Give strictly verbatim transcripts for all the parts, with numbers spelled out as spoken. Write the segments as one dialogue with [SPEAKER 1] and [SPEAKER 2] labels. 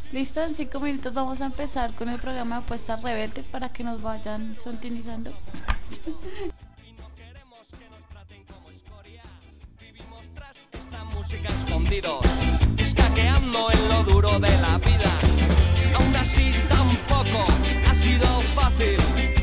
[SPEAKER 1] Listo, en cinco minutos vamos a empezar con el programa de Apuesta Rebelde para que nos vayan sintonizando.
[SPEAKER 2] Y no queremos que nos traten como escoria. Vivimos tras esta música escondidos, escaqueando en lo duro de la vida. Aún así tampoco ha sido fácil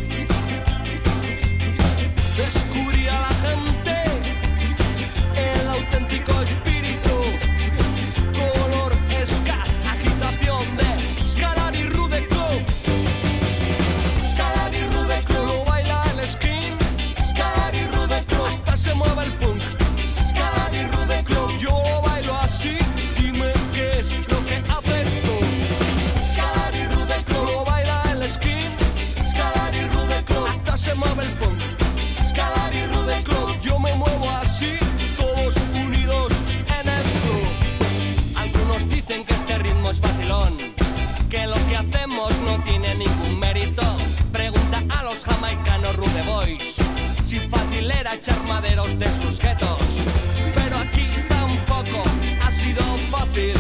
[SPEAKER 2] descubrir a la gente el auténtico espíritu, color ska, agitación de Scalar y Rude Club. Scalar y Rude Club lo baila el skin. Scalar y Rude Club hasta se mueve el punk. Scalar y Rude Club yo lo bailo así. Dime qué es lo que haces tú. Scalar y Rude Club lo baila el skin. Scalar y Rude Club hasta se mueve el punk. Scalar y Rude Club yo me muevo así. Todos unidos en el club. Algunos dicen que este ritmo es facilón, que lo que hacemos no tiene ningún mérito. Pregunta a los jamaicanos Rude Boys si fácil era echar maderos de sus guetos. Pero aquí tampoco ha sido fácil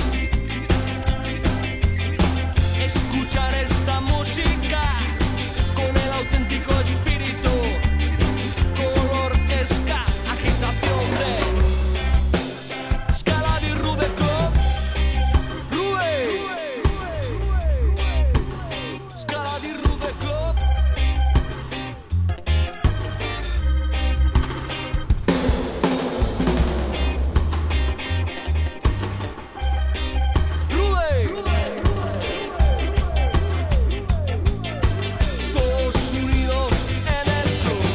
[SPEAKER 2] escuchar esta música con el auténtico espíritu, color ska, agitación de Scalar y Rude Club. Rude Scalar y Rude Club. Rude todos unidos en el club.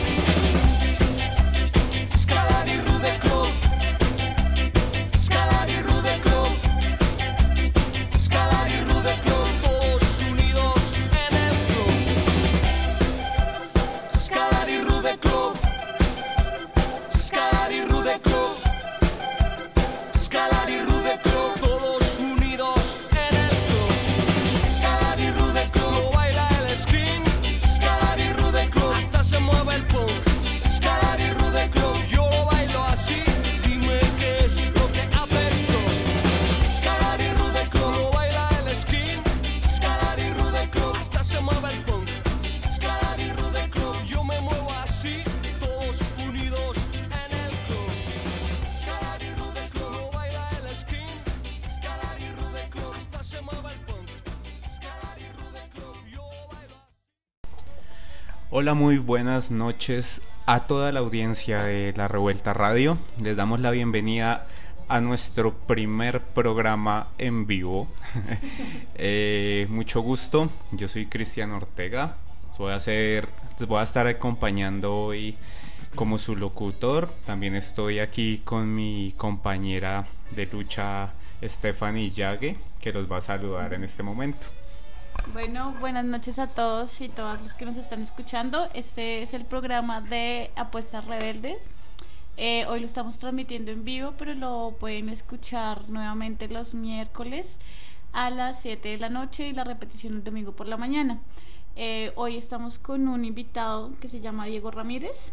[SPEAKER 2] Scalar y Rude Club. Scalar y Rude Club. Scalar y Rude Club. Todos unidos en el club. Scalar y Rude Club. Scalar y Rude Club. Scalar y Rude Club. Todos unidos en el club. Scalar y Rude Club lo baila el skin. Scalar y Rude Club hasta se mueve el punk. Scalar y Rude Club yo lo bailo así. Dime qué es lo que haces tú. Scalar y Rude Club lo baila el skin. Scalar y Rude Club hasta se mueve el punk. Scalar y Rude Club yo me muevo así. Todos unidos en el club. Scalar y Rude Club lo baila el skin. Scalar y Rude Club hasta se mueve el punk. Scalar y Rude Club yo lo bailo así.
[SPEAKER 3] Hola, muy buenas noches a toda la audiencia de La Revuelta Radio. Les damos la bienvenida a nuestro primer programa en vivo. Eh, mucho gusto, yo soy Cristian Ortega. Voy a, hacer, les voy a estar acompañando hoy como su locutor. También estoy aquí con mi compañera de lucha, Stephanie Yague, que los va a saludar en este momento.
[SPEAKER 1] Bueno, buenas noches a todos y todas los que nos están escuchando. Este es el programa de Apuesta Rebelde. Eh, hoy lo estamos transmitiendo en vivo, pero lo pueden escuchar nuevamente los miércoles a las siete de la noche y la repetición el domingo por la mañana. Eh, hoy estamos con un invitado que se llama Diego Ramírez.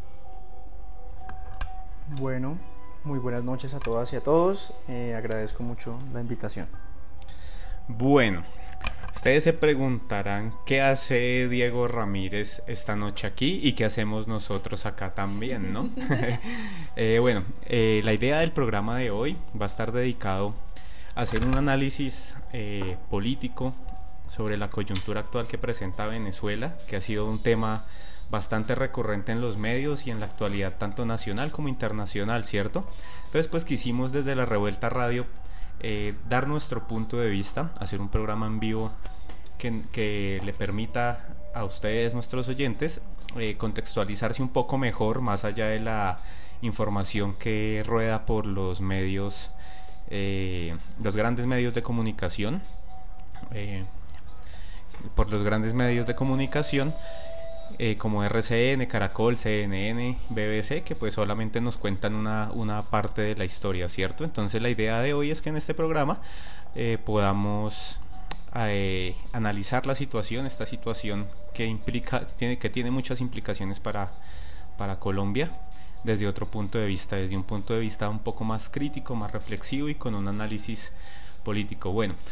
[SPEAKER 4] Bueno, muy buenas noches a todas y a todos. Eh, agradezco mucho la invitación.
[SPEAKER 3] Bueno, ustedes se preguntarán qué hace Diego Ramírez esta noche aquí y qué hacemos nosotros acá también, ¿no? eh, bueno, eh, la idea del programa de hoy va a estar dedicado a hacer un análisis eh, político sobre la coyuntura actual que presenta Venezuela, que ha sido un tema bastante recurrente en los medios y en la actualidad tanto nacional como internacional, ¿cierto? Entonces pues quisimos desde La Revuelta Radio eh, dar nuestro punto de vista, hacer un programa en vivo que, que le permita a ustedes, nuestros oyentes, eh, contextualizarse un poco mejor, más allá de la información que rueda por los medios, eh, los grandes medios de comunicación, eh, por los grandes medios de comunicación, eh, como R C N, Caracol, C N N, B B C, que pues solamente nos cuentan una, una parte de la historia, ¿cierto? Entonces la idea de hoy es que en este programa eh, podamos eh, analizar la situación, esta situación que implica, tiene, que tiene muchas implicaciones para, para Colombia, desde otro punto de vista, desde un punto de vista un poco más crítico, más reflexivo y con un análisis político. Bueno,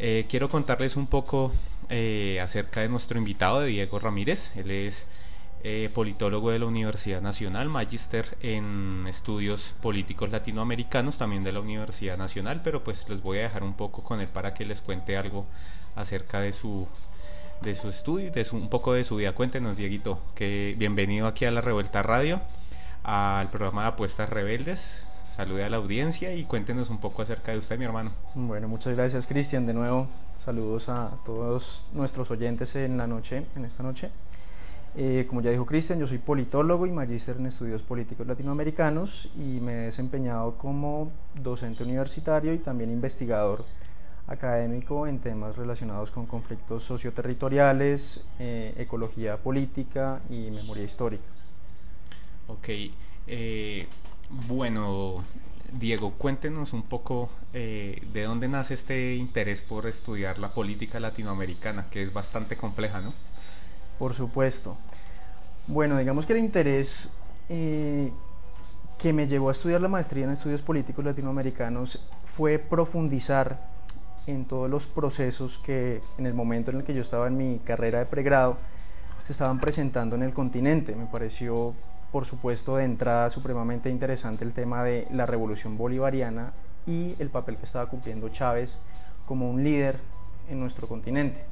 [SPEAKER 3] Eh, quiero contarles un poco eh, acerca de nuestro invitado, de Diego Ramírez. Él es eh, politólogo de la Universidad Nacional, magíster en estudios políticos latinoamericanos, también de la Universidad Nacional, pero pues les voy a dejar un poco con él para que les cuente algo acerca de su, de su estudio, de su, un poco de su vida. Cuéntenos, Dieguito, que bienvenido aquí a La Revuelta Radio, al programa de Apuestas Rebeldes. Salude a la audiencia y cuéntenos un poco acerca de usted, mi hermano.
[SPEAKER 4] Bueno, muchas gracias, Cristian. De nuevo, saludos a todos nuestros oyentes en la noche, en esta noche. Eh, como ya dijo Cristian, yo soy politólogo y magíster en estudios políticos latinoamericanos y me he desempeñado como docente universitario y también investigador académico en temas relacionados con conflictos socioterritoriales, eh, ecología política y memoria histórica.
[SPEAKER 3] Ok, eh, bueno, Diego, cuéntenos un poco eh, de dónde nace este interés por estudiar la política latinoamericana, que es bastante compleja, ¿no?
[SPEAKER 4] Por supuesto. Bueno, digamos que el interés eh, que me llevó a estudiar la maestría en estudios políticos latinoamericanos fue profundizar en todos los procesos que en el momento en el que yo estaba en mi carrera de pregrado se estaban presentando en el continente. Me pareció, por supuesto, de entrada supremamente interesante el tema de la revolución bolivariana y el papel que estaba cumpliendo Chávez como un líder en nuestro continente.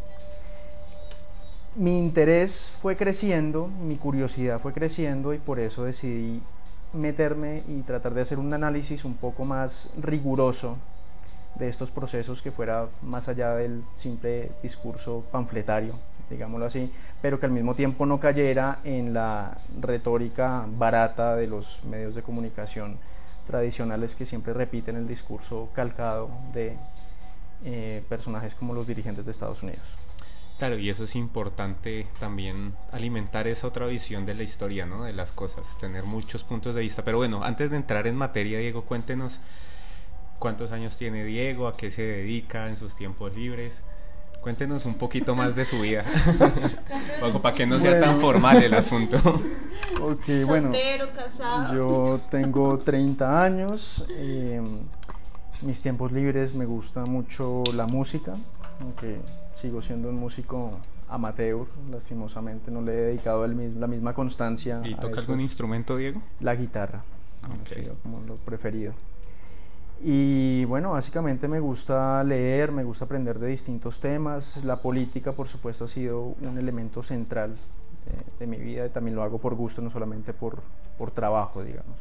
[SPEAKER 4] Mi interés fue creciendo, mi curiosidad fue creciendo y por eso decidí meterme y tratar de hacer un análisis un poco más riguroso de estos procesos, que fuera más allá del simple discurso panfletario, digámoslo así, pero que al mismo tiempo no cayera en la retórica barata de los medios de comunicación tradicionales que siempre repiten el discurso calcado de eh, personajes como los dirigentes de Estados Unidos.
[SPEAKER 3] Claro, y eso es importante también, alimentar esa otra visión de la historia, ¿no? De las cosas, tener muchos puntos de vista. Pero bueno, antes de entrar en materia, Diego, cuéntenos cuántos años tiene Diego, a qué se dedica en sus tiempos libres. Cuéntenos un poquito más de su vida, para que no sea
[SPEAKER 4] bueno.
[SPEAKER 3] tan formal el asunto.
[SPEAKER 4] Ok, bueno,
[SPEAKER 1] Soltero, casado.
[SPEAKER 4] yo tengo treinta años, eh, mis tiempos libres me gusta mucho la música, aunque sigo siendo un músico amateur, lastimosamente no le he dedicado el mismo, la misma constancia.
[SPEAKER 3] ¿Y toca
[SPEAKER 4] esos,
[SPEAKER 3] algún instrumento, Diego?
[SPEAKER 4] La guitarra,
[SPEAKER 3] Okay.
[SPEAKER 4] ha sido como lo preferido. Y bueno, básicamente me gusta leer, me gusta aprender de distintos temas. La política, por supuesto, ha sido un elemento central de, de mi vida y también lo hago por gusto, no solamente por, por trabajo, digamos.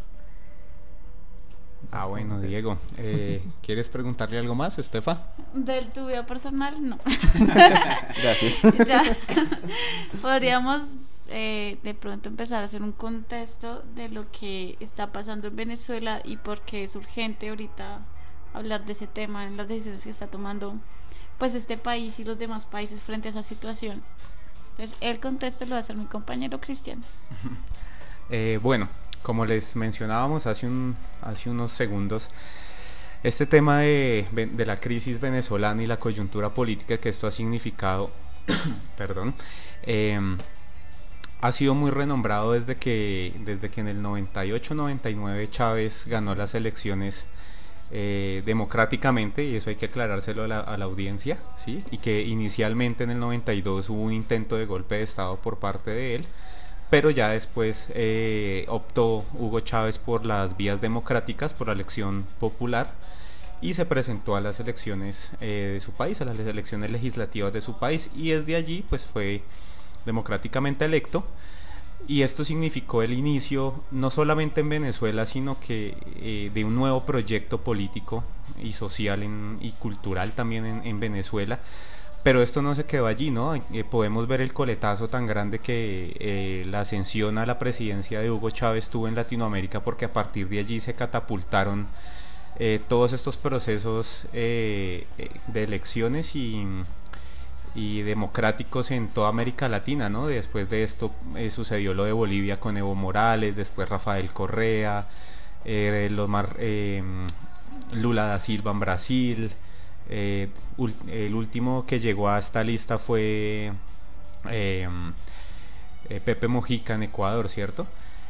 [SPEAKER 3] Ah, bueno, Diego, eh, ¿quieres preguntarle algo más, Estefa?
[SPEAKER 1] De tu vida personal, no.
[SPEAKER 4] Gracias.
[SPEAKER 1] Ya. Podríamos eh, de pronto empezar a hacer un contexto de lo que está pasando en Venezuela y por qué es urgente ahorita hablar de ese tema, en las decisiones que está tomando pues este país y los demás países frente a esa situación. Entonces, el contexto lo va a hacer mi compañero Cristian.
[SPEAKER 3] Eh, bueno, como les mencionábamos hace, un, hace unos segundos, este tema de, de la crisis venezolana y la coyuntura política que esto ha significado, perdón, eh, ha sido muy renombrado desde que, desde que en el noventa y ocho noventa y nueve Chávez ganó las elecciones eh, democráticamente, y eso hay que aclarárselo a la, a la audiencia, ¿sí? Y que inicialmente en el noventa y dos hubo un intento de golpe de estado por parte de él, pero ya después eh, optó Hugo Chávez por las vías democráticas, por la elección popular, y se presentó a las elecciones eh, de su país, a las elecciones legislativas de su país, y desde allí pues fue democráticamente electo. Y esto significó el inicio no solamente en Venezuela, sino que eh, de un nuevo proyecto político y social en, y cultural también en, en Venezuela. Pero esto no se quedó allí, ¿no? Eh, podemos ver el coletazo tan grande que eh, la ascensión a la presidencia de Hugo Chávez tuvo en Latinoamérica, porque a partir de allí se catapultaron eh, todos estos procesos eh, de elecciones y, y democráticos en toda América Latina, ¿no? Después de esto eh, sucedió lo de Bolivia con Evo Morales, después Rafael Correa, eh, los mar, eh, Lula da Silva en Brasil. Eh, ul- el último que llegó a esta lista fue eh, eh, Pepe Mujica en Ecuador, ¿cierto?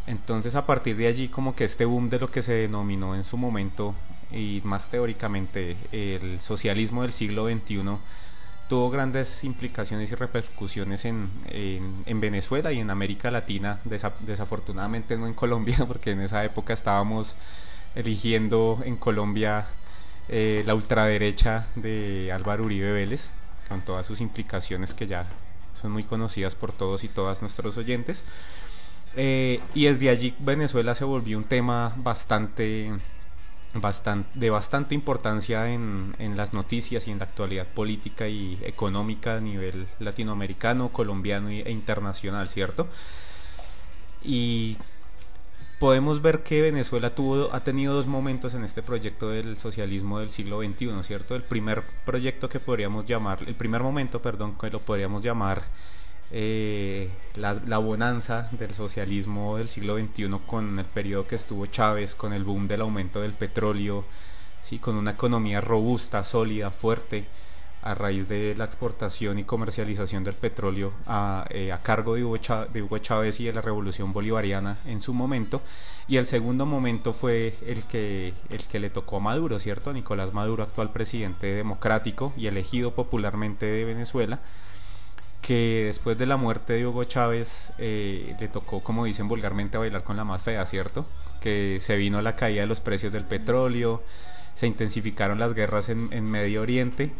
[SPEAKER 3] Entonces a partir de allí como que este boom de lo que se denominó en su momento y más teóricamente el socialismo del siglo veintiuno tuvo grandes implicaciones y repercusiones en, en, en Venezuela y en América Latina, Desa, desafortunadamente no en Colombia, porque en esa época estábamos eligiendo en Colombia eh, la ultraderecha de Álvaro Uribe Vélez, con todas sus implicaciones que ya son muy conocidas por todos y todas nuestros oyentes. Eh, y desde allí Venezuela se volvió un tema bastante... Bastante, de bastante importancia en, en las noticias y en la actualidad política y económica a nivel latinoamericano, colombiano e internacional, ¿cierto? Y podemos ver que Venezuela tuvo, ha tenido dos momentos en este proyecto del socialismo del siglo veintiuno, ¿cierto? El primer proyecto que podríamos llamar, el primer momento, perdón, que lo podríamos llamar Eh, la, la bonanza del socialismo del siglo veintiuno con el periodo que estuvo Chávez, con el boom del aumento del petróleo, ¿sí? Con una economía robusta, sólida, fuerte, a raíz de la exportación y comercialización del petróleo a, eh, a cargo de Hugo, Chávez, de Hugo Chávez y de la revolución bolivariana en su momento. Y el segundo momento fue el que, el que le tocó a Maduro, ¿cierto? Nicolás Maduro, actual presidente democrático y elegido popularmente de Venezuela, que después de la muerte de Hugo Chávez eh, le tocó, como dicen vulgarmente, bailar con la más fea, ¿cierto? Que se vino la caída de los precios del petróleo, se intensificaron las guerras en, en Medio Oriente.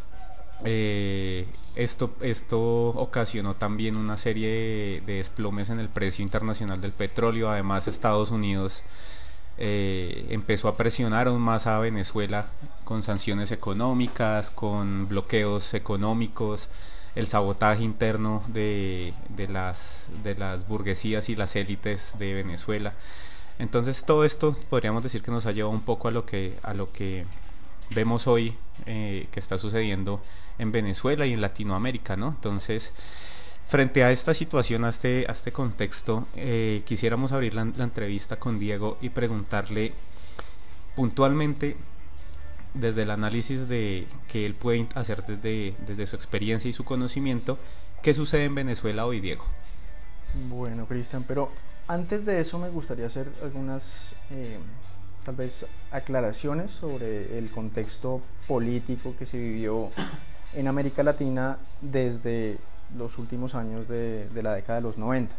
[SPEAKER 3] Eh, esto, esto ocasionó también una serie de, de desplomes en el precio internacional del petróleo. Además, Estados Unidos eh, empezó a presionar aún más a Venezuela con sanciones económicas, con bloqueos económicos, el sabotaje interno de, de, las, de las burguesías y las élites de Venezuela. Entonces todo esto podríamos decir que nos ha llevado un poco a lo que, a lo que vemos hoy eh, que está sucediendo en Venezuela y en Latinoamérica, ¿no? Entonces, frente a esta situación, a este, a este contexto, eh, quisiéramos abrir la, la entrevista con Diego y preguntarle puntualmente, desde el análisis de, que él puede hacer desde, desde su experiencia y su conocimiento, ¿qué sucede en Venezuela hoy, Diego?
[SPEAKER 4] Bueno, Cristian, pero antes de eso me gustaría hacer algunas, eh, tal vez, aclaraciones sobre el contexto político que se vivió en América Latina desde los últimos años de, de la década de los noventa.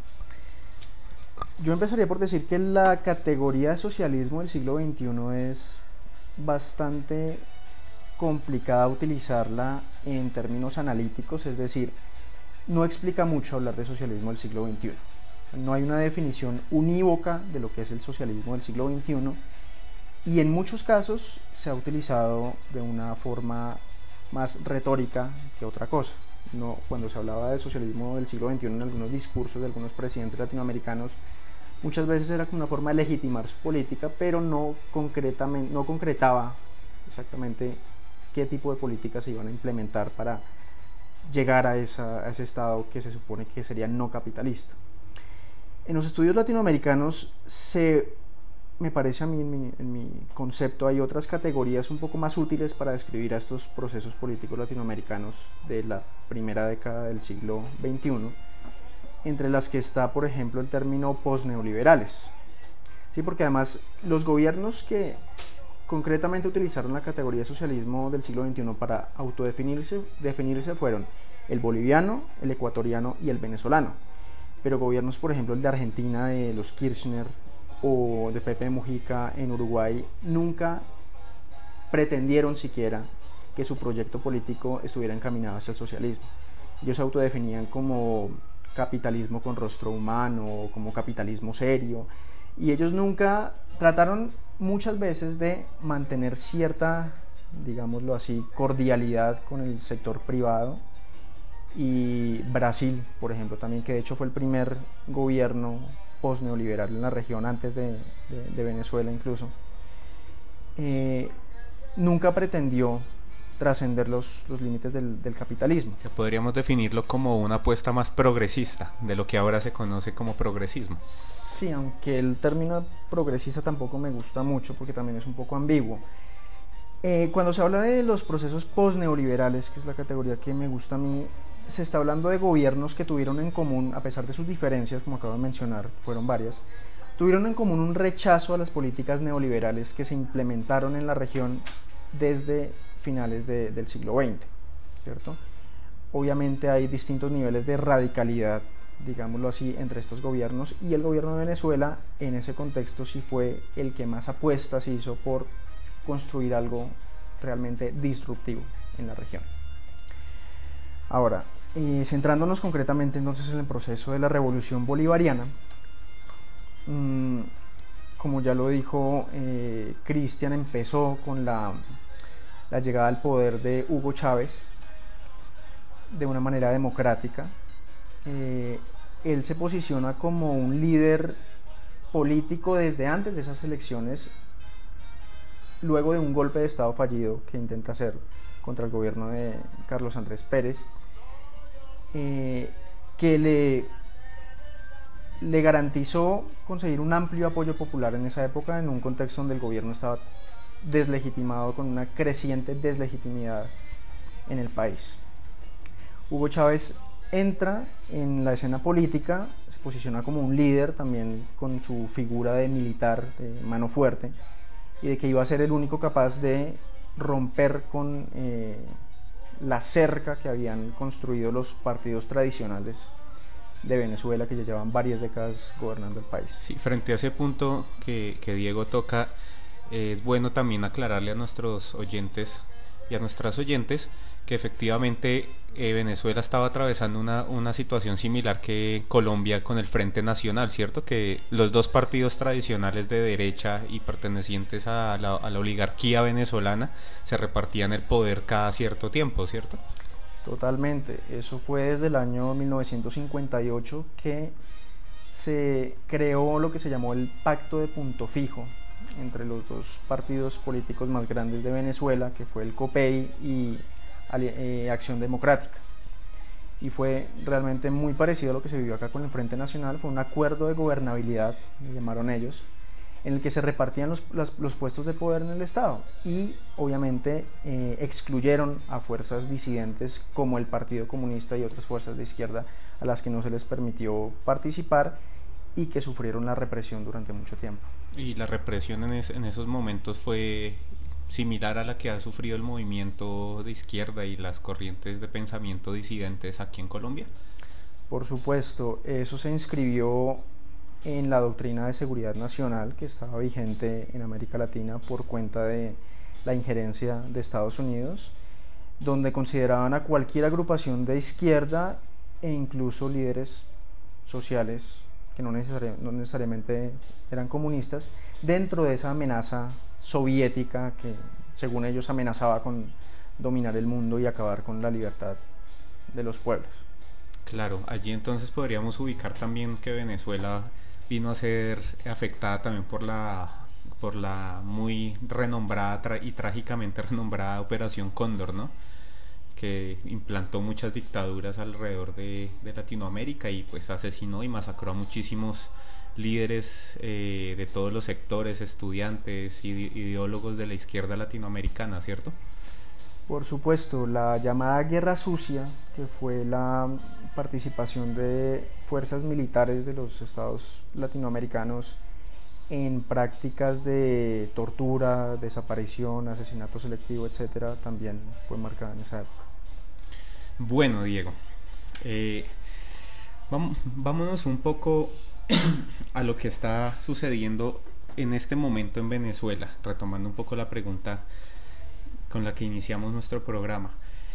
[SPEAKER 4] Yo empezaría por decir que la categoría de socialismo del siglo veintiuno es bastante complicada utilizarla en términos analíticos, es decir, no explica mucho hablar de socialismo del siglo veintiuno. No hay una definición unívoca de lo que es el socialismo del siglo veintiuno y en muchos casos se ha utilizado de una forma más retórica que otra cosa. No, cuando se hablaba de socialismo del siglo veintiuno en algunos discursos de algunos presidentes latinoamericanos, muchas veces era como una forma de legitimar su política, pero no, concretamente, no concretaba exactamente qué tipo de políticas se iban a implementar para llegar a, esa, a ese estado que se supone que sería no capitalista. En los estudios latinoamericanos, se, me parece a mí, en mi, en mi concepto, hay otras categorías un poco más útiles para describir a estos procesos políticos latinoamericanos de la primera década del siglo veintiuno, entre las que está, por ejemplo, el término posneoliberales. Sí, porque además los gobiernos que concretamente utilizaron la categoría de socialismo del siglo veintiuno para autodefinirse definirse fueron el boliviano, el ecuatoriano y el venezolano. Pero gobiernos, por ejemplo, el de Argentina, de los Kirchner, o de Pepe Mujica en Uruguay, nunca pretendieron siquiera que su proyecto político estuviera encaminado hacia el socialismo. Ellos se autodefinían como capitalismo con rostro humano, como capitalismo serio, y ellos nunca trataron muchas veces de mantener cierta, digámoslo así, cordialidad con el sector privado. Y Brasil, por ejemplo, también, que de hecho fue el primer gobierno post-neoliberal en la región, antes de, de, de Venezuela incluso, eh, nunca pretendió trascender los, los límites del, del capitalismo.
[SPEAKER 3] Que podríamos definirlo como una apuesta más progresista, de lo que ahora se conoce como progresismo.
[SPEAKER 4] Sí, aunque el término progresista tampoco me gusta mucho, porque también es un poco ambiguo. Eh, cuando se habla de los procesos post-neoliberales, que es la categoría que me gusta a mí, se está hablando de gobiernos que tuvieron en común, a pesar de sus diferencias, como acabo de mencionar, fueron varias, tuvieron en común un rechazo a las políticas neoliberales que se implementaron en la región desde finales de, del siglo veinte, ¿cierto? Obviamente hay distintos niveles de radicalidad, digámoslo así, entre estos gobiernos, y el gobierno de Venezuela en ese contexto sí fue el que más apuestas hizo por construir algo realmente disruptivo en la región. Ahora, eh, centrándonos concretamente entonces en el proceso de la revolución bolivariana, mmm, como ya lo dijo eh, Cristian, empezó con la, la llegada al poder de Hugo Chávez de una manera democrática. Eh, él se posiciona como un líder político desde antes de esas elecciones, luego de un golpe de estado fallido que intenta hacer contra el gobierno de Carlos Andrés Pérez, eh, que le, le garantizó conseguir un amplio apoyo popular en esa época, en un contexto donde el gobierno estaba deslegitimado, con una creciente deslegitimidad en el país. Hugo Chávez entra en la escena política, se posiciona como un líder también con su figura de militar, de mano fuerte, y de que iba a ser el único capaz de romper con eh, la cerca que habían construido los partidos tradicionales de Venezuela, que ya llevan varias décadas gobernando el país.
[SPEAKER 3] Sí, frente a ese punto que, que Diego toca, eh, es bueno también aclararle a nuestros oyentes y a nuestras oyentes que efectivamente eh, Venezuela estaba atravesando una, una situación similar que Colombia con el Frente Nacional, ¿cierto? Que los dos partidos tradicionales de derecha y pertenecientes a la, a la oligarquía venezolana se repartían el poder cada cierto tiempo, ¿cierto?
[SPEAKER 4] Totalmente, eso fue desde el año mil novecientos cincuenta y ocho que se creó lo que se llamó el Pacto de Punto Fijo entre los dos partidos políticos más grandes de Venezuela, que fue el COPEI y eh, Acción Democrática. Y fue realmente muy parecido a lo que se vivió acá con el Frente Nacional. Fue un acuerdo de gobernabilidad, le llamaron ellos, en el que se repartían los, los, los puestos de poder en el Estado y obviamente eh, excluyeron a fuerzas disidentes como el Partido Comunista y otras fuerzas de izquierda a las que no se les permitió participar y que sufrieron la represión durante mucho tiempo.
[SPEAKER 3] Y la represión en, es, en esos momentos fue similar a la que ha sufrido el movimiento de izquierda y las corrientes de pensamiento disidentes aquí en Colombia.
[SPEAKER 4] Por supuesto, eso se inscribió en la doctrina de seguridad nacional que estaba vigente en América Latina por cuenta de la injerencia de Estados Unidos, donde consideraban a cualquier agrupación de izquierda e incluso líderes sociales que no, necesari- no necesariamente eran comunistas, dentro de esa amenaza soviética que según ellos amenazaba con dominar el mundo y acabar con la libertad de los pueblos.
[SPEAKER 3] Claro, allí entonces podríamos ubicar también que Venezuela vino a ser afectada también por la, por la muy renombrada tra- y trágicamente renombrada Operación Cóndor, ¿no? Que implantó muchas dictaduras alrededor de, de Latinoamérica y pues asesinó y masacró a muchísimos líderes eh, de todos los sectores, estudiantes, ide- ideólogos de la izquierda latinoamericana, ¿cierto?
[SPEAKER 4] Por supuesto, la llamada Guerra Sucia, que fue la participación de fuerzas militares de los estados latinoamericanos en prácticas de tortura, desaparición, asesinato selectivo, etcétera, también fue marcada en esa época.
[SPEAKER 3] Bueno, Diego, eh, vam- vámonos un poco a lo que está sucediendo en este momento en Venezuela, retomando un poco la pregunta con la que iniciamos nuestro programa.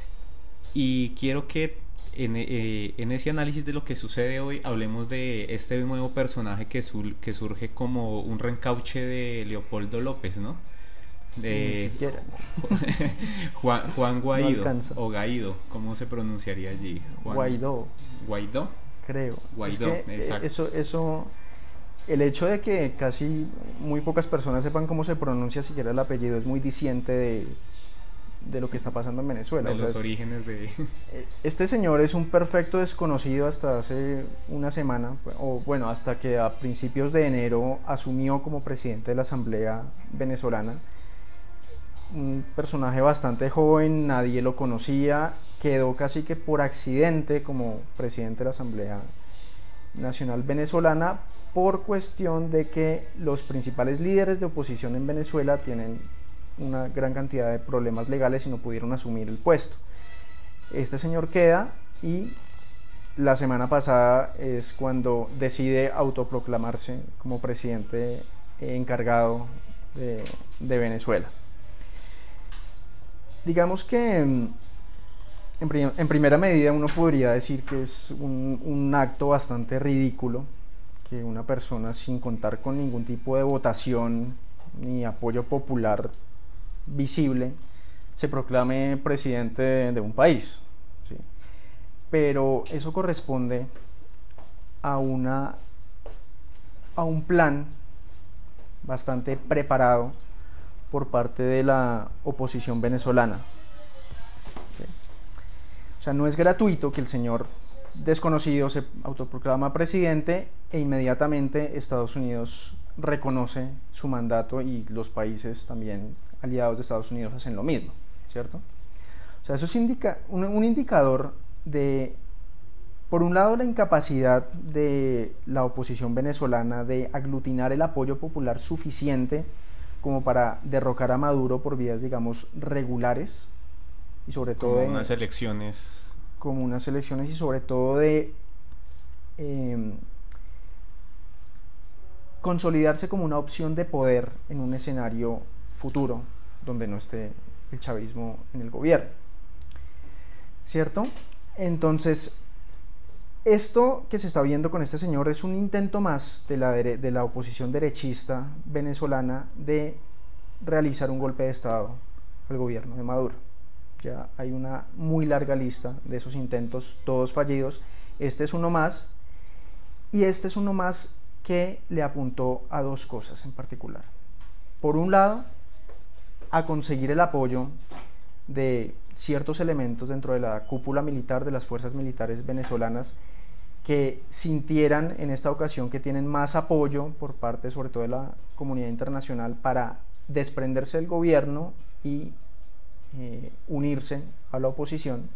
[SPEAKER 3] Y quiero que en, eh, en ese análisis de lo que sucede hoy hablemos de este nuevo personaje que, sur- que surge como un reencauche de Leopoldo López, ¿no? De
[SPEAKER 4] Ni siquiera.
[SPEAKER 3] Juan, Juan Guaidó,
[SPEAKER 4] alcanza.
[SPEAKER 3] o Guaidó, ¿cómo se pronunciaría allí? Juan-
[SPEAKER 4] Guaidó,
[SPEAKER 3] Guaidó.
[SPEAKER 4] creo.
[SPEAKER 3] Guaidó,
[SPEAKER 4] Es que, eh,
[SPEAKER 3] exacto.
[SPEAKER 4] Eso, eso, el hecho de que casi muy pocas personas sepan cómo se pronuncia siquiera el apellido es muy diciente de, de lo que está pasando en Venezuela.
[SPEAKER 3] De
[SPEAKER 4] O sea,
[SPEAKER 3] los
[SPEAKER 4] es-
[SPEAKER 3] orígenes de...
[SPEAKER 4] Este señor es un perfecto desconocido hasta hace una semana, o bueno, hasta que a principios de enero asumió como presidente de la Asamblea Venezolana. Un personaje bastante joven, nadie lo conocía, quedó casi que por accidente como presidente de la Asamblea nacional venezolana por cuestión de que los principales líderes de oposición en Venezuela tienen una gran cantidad de problemas legales y no pudieron asumir el puesto. Este señor queda y la semana pasada es cuando decide autoproclamarse como presidente encargado de, de Venezuela. Digamos que en, en primera medida uno podría decir que es un, un acto bastante ridículo que una persona sin contar con ningún tipo de votación ni apoyo popular visible se proclame presidente de, de un país, ¿sí? Pero eso corresponde a, una, a un plan bastante preparado por parte de la oposición venezolana, ¿sí? O sea, no es gratuito que el señor desconocido se autoproclama presidente e inmediatamente Estados Unidos reconoce su mandato y los países también aliados de Estados Unidos hacen lo mismo, ¿cierto? O sea, eso es indica, un, un indicador de, por un lado, la incapacidad de la oposición venezolana de aglutinar el apoyo popular suficiente como para derrocar a Maduro por vías, digamos, regulares y sobre todo
[SPEAKER 3] como
[SPEAKER 4] de,
[SPEAKER 3] unas elecciones
[SPEAKER 4] como unas elecciones y sobre todo de eh, consolidarse como una opción de poder en un escenario futuro donde no esté el chavismo en el gobierno, ¿cierto? Entonces, esto que se está viendo con este señor es un intento más de la, de la oposición derechista venezolana de realizar un golpe de estado al gobierno de Maduro. Ya hay una muy larga lista de esos intentos, todos fallidos. Este es uno más, y este es uno más que le apuntó a dos cosas en particular. Por un lado, a conseguir el apoyo de ciertos elementos dentro de la cúpula militar de las fuerzas militares venezolanas que sintieran en esta ocasión que tienen más apoyo por parte sobre todo de la comunidad internacional para desprenderse del gobierno y eh, unirse a la oposición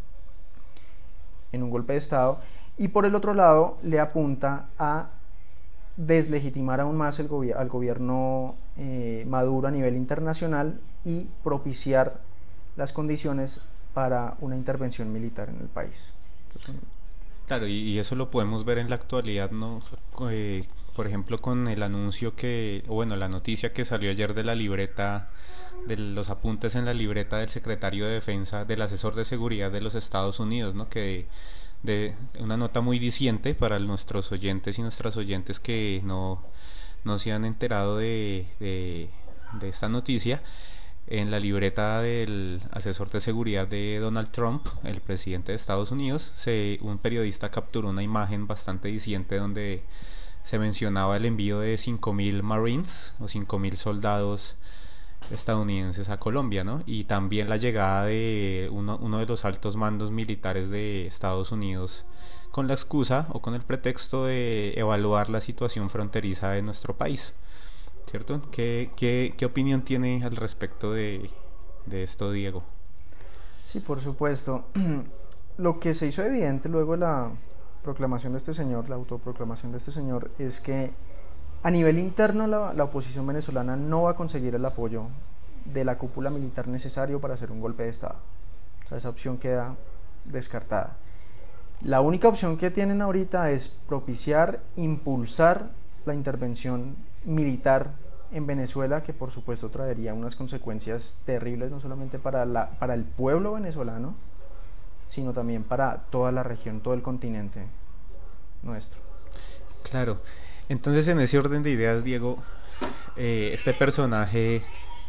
[SPEAKER 4] en un golpe de estado, y por el otro lado le apunta a deslegitimar aún más el gobi- al gobierno eh, Maduro a nivel internacional y propiciar las condiciones para una intervención militar en el país. Entonces,
[SPEAKER 3] claro, y, y eso lo podemos ver en la actualidad, ¿no? Eh, por ejemplo, con el anuncio que, o bueno, la noticia que salió ayer de la libreta, de los apuntes en la libreta del secretario de Defensa, del asesor de seguridad de los Estados Unidos, ¿no? Que de, de una nota muy diciente para nuestros oyentes y nuestras oyentes que no, no se han enterado de, de, de esta noticia. En la libreta del asesor de seguridad de Donald Trump, el presidente de Estados Unidos, se, un periodista capturó una imagen bastante diciente donde se mencionaba el envío de cinco mil Marines o cinco mil soldados estadounidenses a Colombia, ¿no? Y también la llegada de uno, uno de los altos mandos militares de Estados Unidos con la excusa o con el pretexto de evaluar la situación fronteriza de nuestro país, ¿cierto? ¿Qué, qué, qué opinión tiene al respecto de, de esto, Diego?
[SPEAKER 4] sí, por supuesto. Lo que se hizo evidente luego de la proclamación de este señor, la autoproclamación de este señor, es que a nivel interno la, la oposición venezolana no va a conseguir el apoyo de la cúpula militar necesario para hacer un golpe de estado. O sea, esa opción queda descartada. La única opción que tienen ahorita es propiciar, impulsar la intervención militar en Venezuela, que por supuesto traería unas consecuencias terribles no solamente para, la, para el pueblo venezolano, sino también para toda la región, todo el continente nuestro.
[SPEAKER 3] Claro, entonces en ese orden de ideas, Diego, eh, este personaje,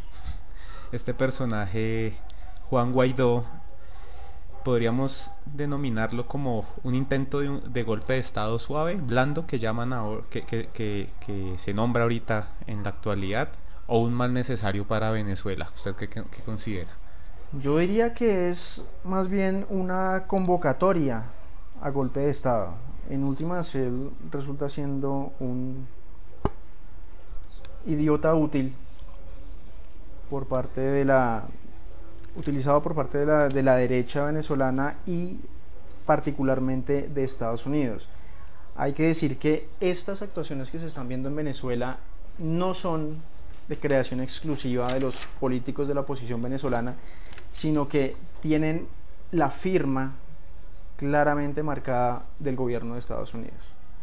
[SPEAKER 3] este personaje Juan Guaidó, podríamos denominarlo como un intento de, un, de golpe de estado suave, blando, que llaman ahora, que, que, que, que se nombra ahorita en la actualidad, o un mal necesario para Venezuela. ¿Usted qué, qué, qué considera?
[SPEAKER 4] Yo diría que es más bien una convocatoria a golpe de estado. En últimas, él resulta siendo un idiota útil por parte de la utilizado por parte de la, de la derecha venezolana y particularmente de Estados Unidos. Hay que decir que estas actuaciones que se están viendo en Venezuela no son de creación exclusiva de los políticos de la oposición venezolana, sino que tienen la firma claramente marcada del gobierno de Estados Unidos.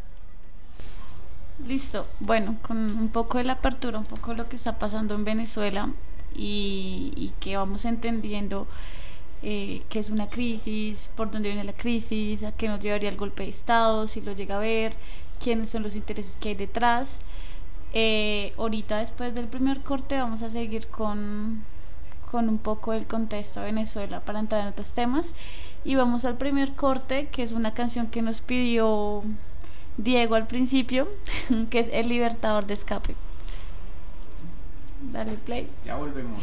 [SPEAKER 1] Listo, bueno, con un poco de la apertura, un poco de lo que está pasando en Venezuela y, y que vamos entendiendo eh, qué es una crisis, por dónde viene la crisis, a qué nos llevaría el golpe de Estado, si lo llega a ver, quiénes son los intereses que hay detrás. Eh, ahorita después del primer corte vamos a seguir con, con un poco del contexto de Venezuela para entrar en otros temas y vamos al primer corte, que es una canción que nos pidió Diego al principio, que es El Libertador de Escape. Dale play.
[SPEAKER 3] Ya volvemos.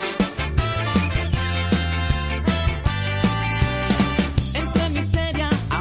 [SPEAKER 2] Entre miseria,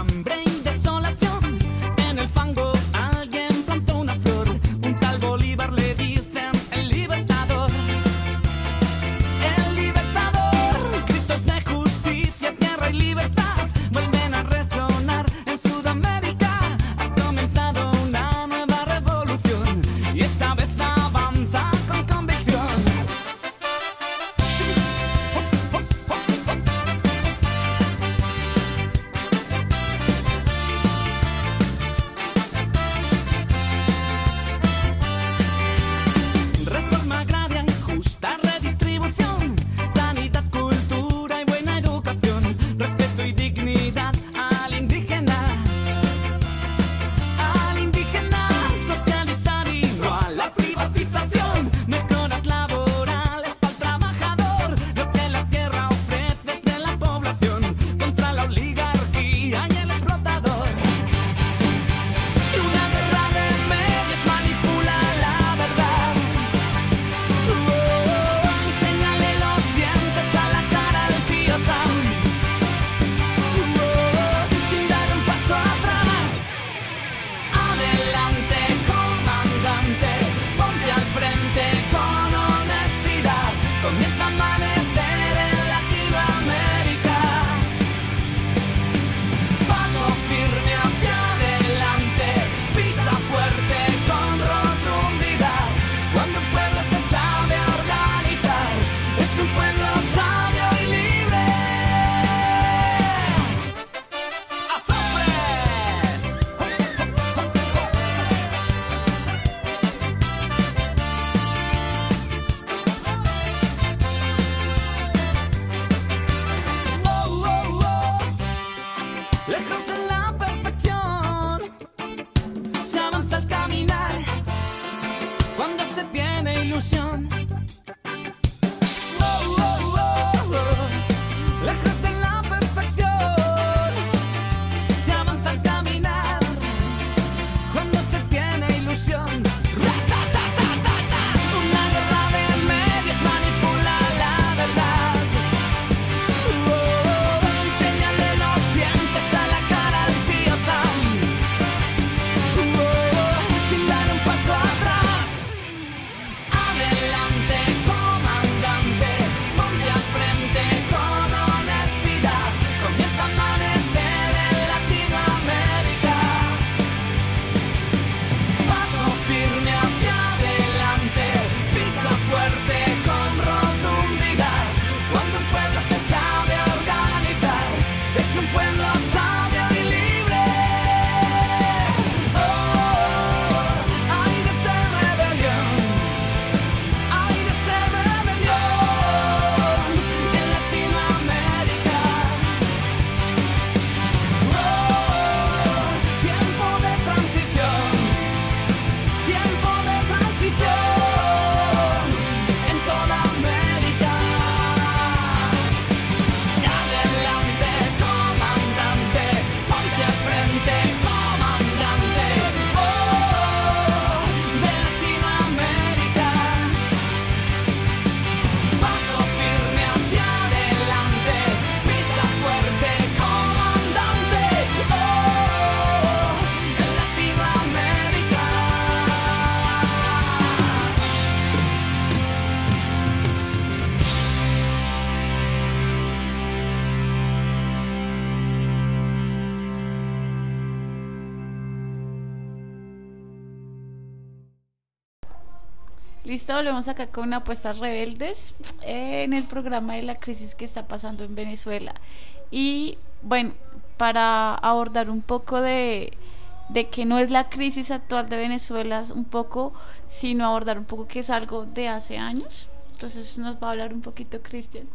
[SPEAKER 1] Listo, volvemos acá con Apuestas Rebeldes eh, en el programa de la crisis que está pasando en Venezuela. Y bueno, para abordar un poco de, de que no es la crisis actual de Venezuela, un poco, sino abordar un poco que es algo de hace años. Entonces nos va a hablar un poquito Cristian.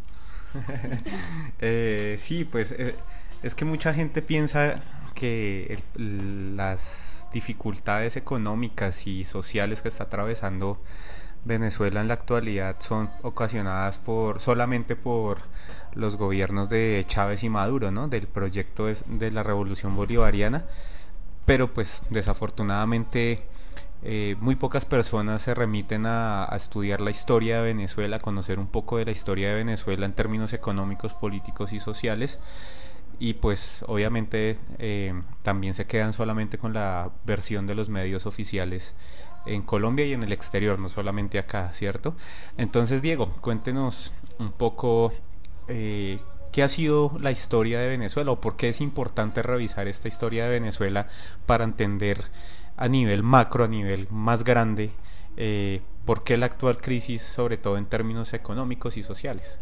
[SPEAKER 3] Eh, sí, pues eh, es que mucha gente piensa que el- las dificultades económicas y sociales que está atravesando Venezuela en la actualidad son ocasionadas por solamente por los gobiernos de Chávez y Maduro, ¿no? Del proyecto es- de la Revolución Bolivariana, pero pues desafortunadamente eh, muy pocas personas se remiten a, a estudiar la historia de Venezuela, a conocer un poco de la historia de Venezuela en términos económicos, políticos y sociales, y pues obviamente eh, también se quedan solamente con la versión de los medios oficiales en Colombia y en el exterior, no solamente acá, ¿cierto? Entonces, Diego, cuéntenos un poco eh, qué ha sido la historia de Venezuela o por qué es importante revisar esta historia de Venezuela para entender a nivel macro, a nivel más grande, eh, por qué la actual crisis, sobre todo en términos económicos y sociales.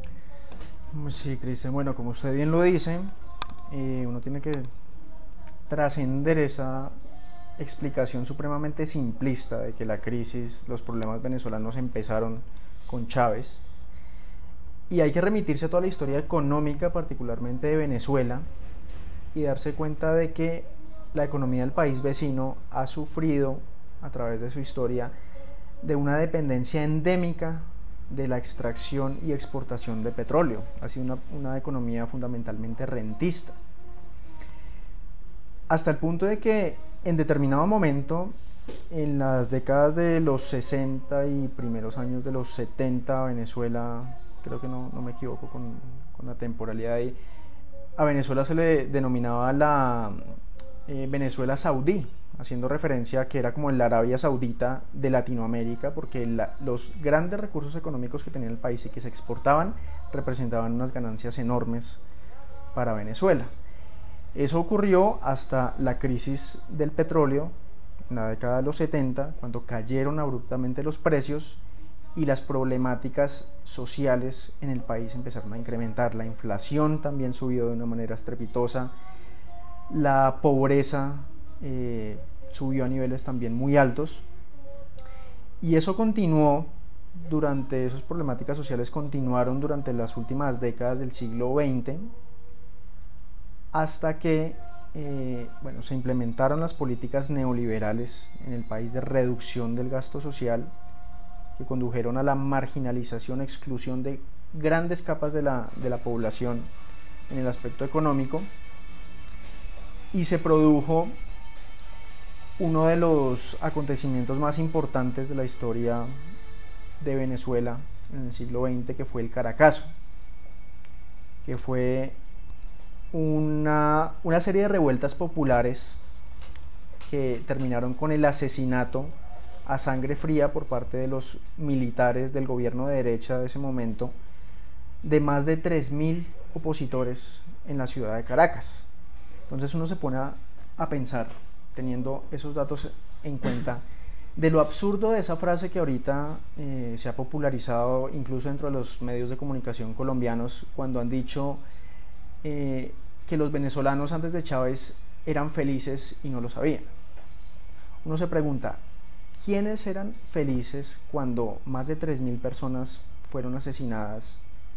[SPEAKER 4] Sí, Cristian, bueno, como usted bien lo dice, eh, uno tiene que trascender esa explicación supremamente simplista de que la crisis, los problemas venezolanos empezaron con Chávez. Y hay que remitirse a toda la historia económica, particularmente de Venezuela, y darse cuenta de que la economía del país vecino ha sufrido, a través de su historia, de una dependencia endémica de la extracción y exportación de petróleo. Ha sido una, una economía fundamentalmente rentista. Hasta el punto de que en determinado momento, en las décadas de los sesenta y primeros años de los setenta, Venezuela, creo que no, no me equivoco con, con la temporalidad ahí, a Venezuela se le denominaba la eh, Venezuela Saudí, haciendo referencia a que era como la Arabia Saudita de Latinoamérica, porque la, los grandes recursos económicos que tenía el país y que se exportaban representaban unas ganancias enormes para Venezuela. Eso ocurrió hasta la crisis del petróleo en la década de los setenta, cuando cayeron abruptamente los precios y las problemáticas sociales en el país empezaron a incrementar. La inflación también subió de una manera estrepitosa, la pobreza eh, subió a niveles también muy altos, y eso continuó durante, esas problemáticas sociales continuaron durante las últimas décadas del siglo veinte, hasta que eh, bueno, se implementaron las políticas neoliberales en el país de reducción del gasto social, que condujeron a la marginalización, exclusión de grandes capas de la, de la población en el aspecto económico, y se produjo uno de los acontecimientos más importantes de la historia de Venezuela en el siglo veinte, que fue el Caracazo, que fue una, una serie de revueltas populares que terminaron con el asesinato a sangre fría por parte de los militares del gobierno de derecha de ese momento de más de tres mil opositores en la ciudad de Caracas. Entonces uno se pone a, a pensar, teniendo esos datos en cuenta, de lo absurdo de esa frase que ahorita eh, se ha popularizado incluso dentro de los medios de comunicación colombianos, cuando han dicho eh, que los venezolanos antes de Chávez eran felices y no lo sabían. Uno se pregunta, ¿quiénes eran felices cuando más de tres mil personas fueron asesinadas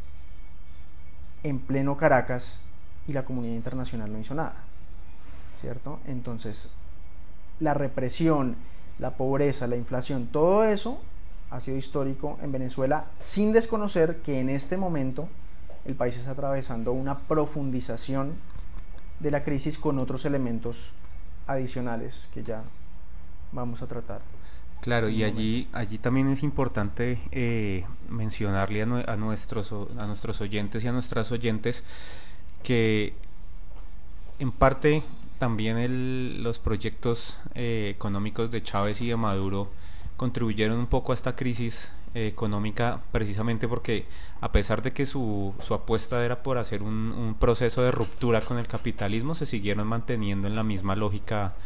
[SPEAKER 4] en pleno Caracas y la comunidad internacional no hizo nada? ¿Cierto? Entonces, la represión, la pobreza, la inflación, todo eso ha sido histórico en Venezuela, sin desconocer que en este momento el país está atravesando una profundización de la crisis con otros elementos adicionales que ya vamos a tratar.
[SPEAKER 3] Claro, y allí, allí también es importante eh, mencionarle a, nue- a nuestros, o- a nuestros oyentes y a nuestras oyentes que en parte también el- los proyectos eh, económicos de Chávez y de Maduro contribuyeron un poco a esta crisis eh, económica, precisamente porque a pesar de que su, su apuesta era por hacer un, un proceso de ruptura con el capitalismo, se siguieron manteniendo en la misma lógica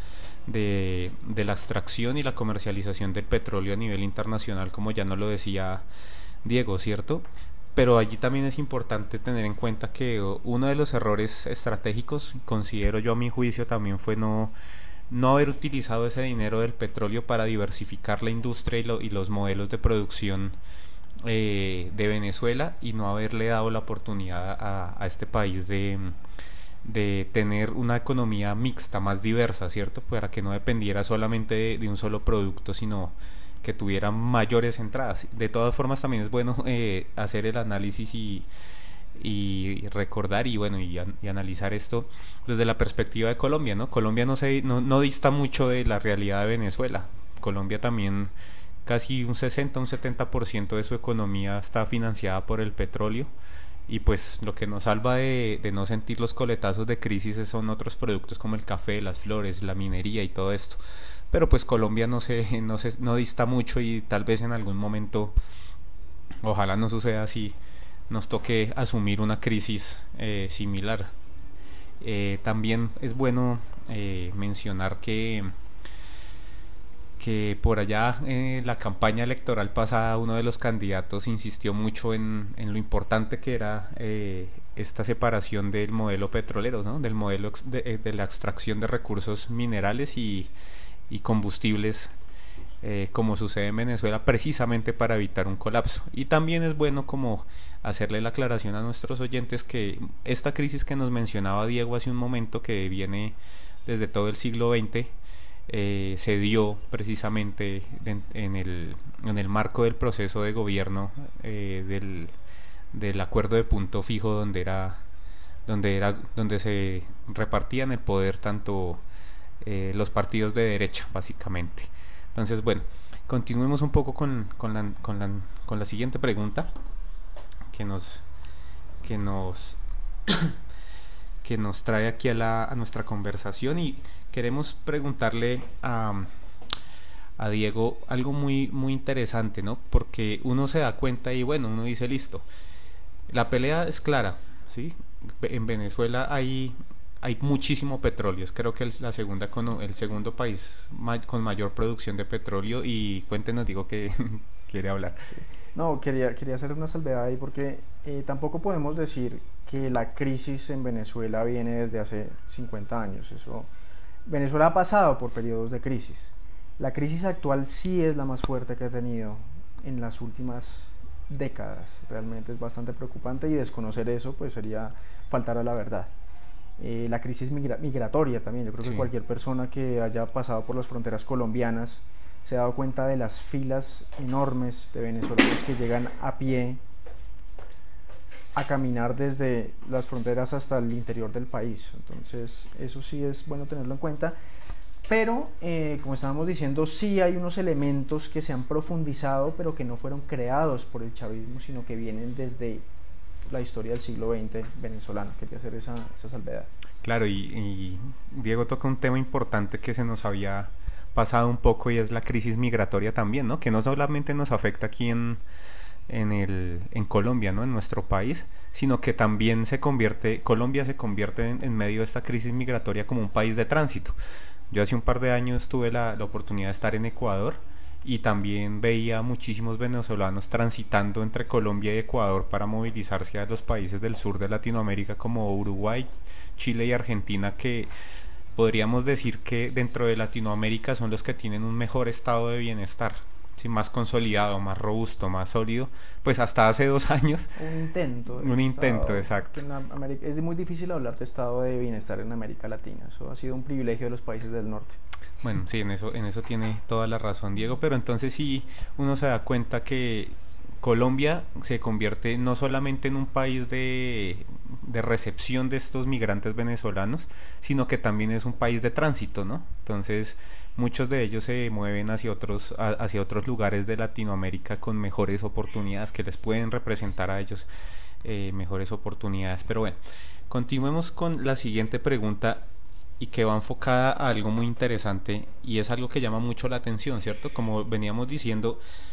[SPEAKER 3] de, de la extracción y la comercialización del petróleo a nivel internacional, como ya nos lo decía Diego, ¿cierto? Pero allí también es importante tener en cuenta que uno de los errores estratégicos, considero yo a mi juicio, también fue no, no haber utilizado ese dinero del petróleo para diversificar la industria y, lo, y los modelos de producción eh, de Venezuela, y no haberle dado la oportunidad a, a este país de, de tener una economía mixta, más diversa, ¿cierto? Para que no dependiera solamente de, de un solo producto, sino que tuvieran mayores entradas. De todas formas, también es bueno eh, hacer el análisis y, y recordar y bueno y, y analizar esto desde la perspectiva de Colombia, ¿no? Colombia no se no, no dista mucho de la realidad de Venezuela. Colombia también casi un sesenta, un setenta por ciento de su economía está financiada por el petróleo, y pues lo que nos salva de, de no sentir los coletazos de crisis son otros productos como el café, las flores, la minería y todo esto. Pero pues Colombia no se, no se, no dista mucho, y tal vez en algún momento, ojalá no suceda así, nos toque asumir una crisis eh, similar. Eh, también es bueno eh, mencionar que, que por allá en eh, la campaña electoral pasada uno de los candidatos insistió mucho en, en lo importante que era eh, esta separación del modelo petrolero, ¿no? Del modelo de, de la extracción de recursos minerales y y combustibles, eh, como sucede en Venezuela, precisamente para evitar un colapso. Y también es bueno como hacerle la aclaración a nuestros oyentes que esta crisis que nos mencionaba Diego hace un momento, que viene desde todo el siglo veinte, eh, se dio precisamente en, en, el, en el marco del proceso de gobierno eh, del, del acuerdo de punto fijo, donde era donde era donde se repartían el poder tanto Eh, los partidos de derecha, básicamente. Entonces, bueno, continuemos un poco con, con, la, con, la, con la siguiente pregunta que nos que nos que nos trae aquí a, la, a nuestra conversación, y queremos preguntarle a, a Diego algo muy, muy interesante, ¿no? Porque uno se da cuenta y bueno, uno dice, listo, la pelea es clara, ¿sí? En Venezuela hay hay muchísimo petróleo, es creo que es la segunda con el segundo país ma con mayor producción de petróleo. Y cuéntenos, digo, que quiere hablar.
[SPEAKER 4] No, quería, quería hacer una salvedad ahí, porque eh, tampoco podemos decir que la crisis en Venezuela viene desde hace cincuenta años. Eso, Venezuela ha pasado por periodos de crisis. La crisis actual sí es la más fuerte que ha tenido en las últimas décadas. Realmente es bastante preocupante, y desconocer eso pues sería faltar a la verdad. Eh, la crisis migra migratoria también, yo creo que sí. Cualquier persona que haya pasado por las fronteras colombianas se ha dado cuenta de las filas enormes de venezolanos que llegan a pie a caminar desde las fronteras hasta el interior del país. Entonces eso sí es bueno tenerlo en cuenta, pero eh, como estábamos diciendo, sí hay unos elementos que se han profundizado, pero que no fueron creados por el chavismo, sino que vienen desde la historia del siglo veinte venezolano. Quería hacer esa, esa salvedad.
[SPEAKER 3] Claro, y, y Diego toca un tema importante que se nos había pasado un poco, y es la crisis migratoria también, ¿no? Que no solamente nos afecta aquí en, en, el, en Colombia, ¿no? En nuestro país, sino que también se convierte, Colombia se convierte en, en medio de esta crisis migratoria como un país de tránsito. Yo hace un par de años tuve la, la oportunidad de estar en Ecuador, y también veía muchísimos venezolanos transitando entre Colombia y Ecuador para movilizarse a los países del sur de Latinoamérica como Uruguay, Chile y Argentina, que podríamos decir que dentro de Latinoamérica son los que tienen un mejor estado de bienestar, ¿sí? Más consolidado, más robusto, más sólido, pues hasta hace dos años.
[SPEAKER 4] Un intento.
[SPEAKER 3] Un intento, exacto.
[SPEAKER 4] En América, es muy difícil hablar de estado de bienestar en América Latina, eso ha sido un privilegio de los países del norte.
[SPEAKER 3] Bueno, sí, en eso, en eso tiene toda la razón Diego, pero entonces sí uno se da cuenta que Colombia se convierte no solamente en un país de, de recepción de estos migrantes venezolanos, sino que también es un país de tránsito, ¿no? Entonces muchos de ellos se mueven hacia otros, a, hacia otros lugares de Latinoamérica con mejores oportunidades, que les pueden representar a ellos eh, mejores oportunidades. Pero bueno, continuemos con la siguiente pregunta, y que va enfocada a algo muy interesante, y es algo que llama mucho la atención, ¿cierto? Como veníamos diciendo,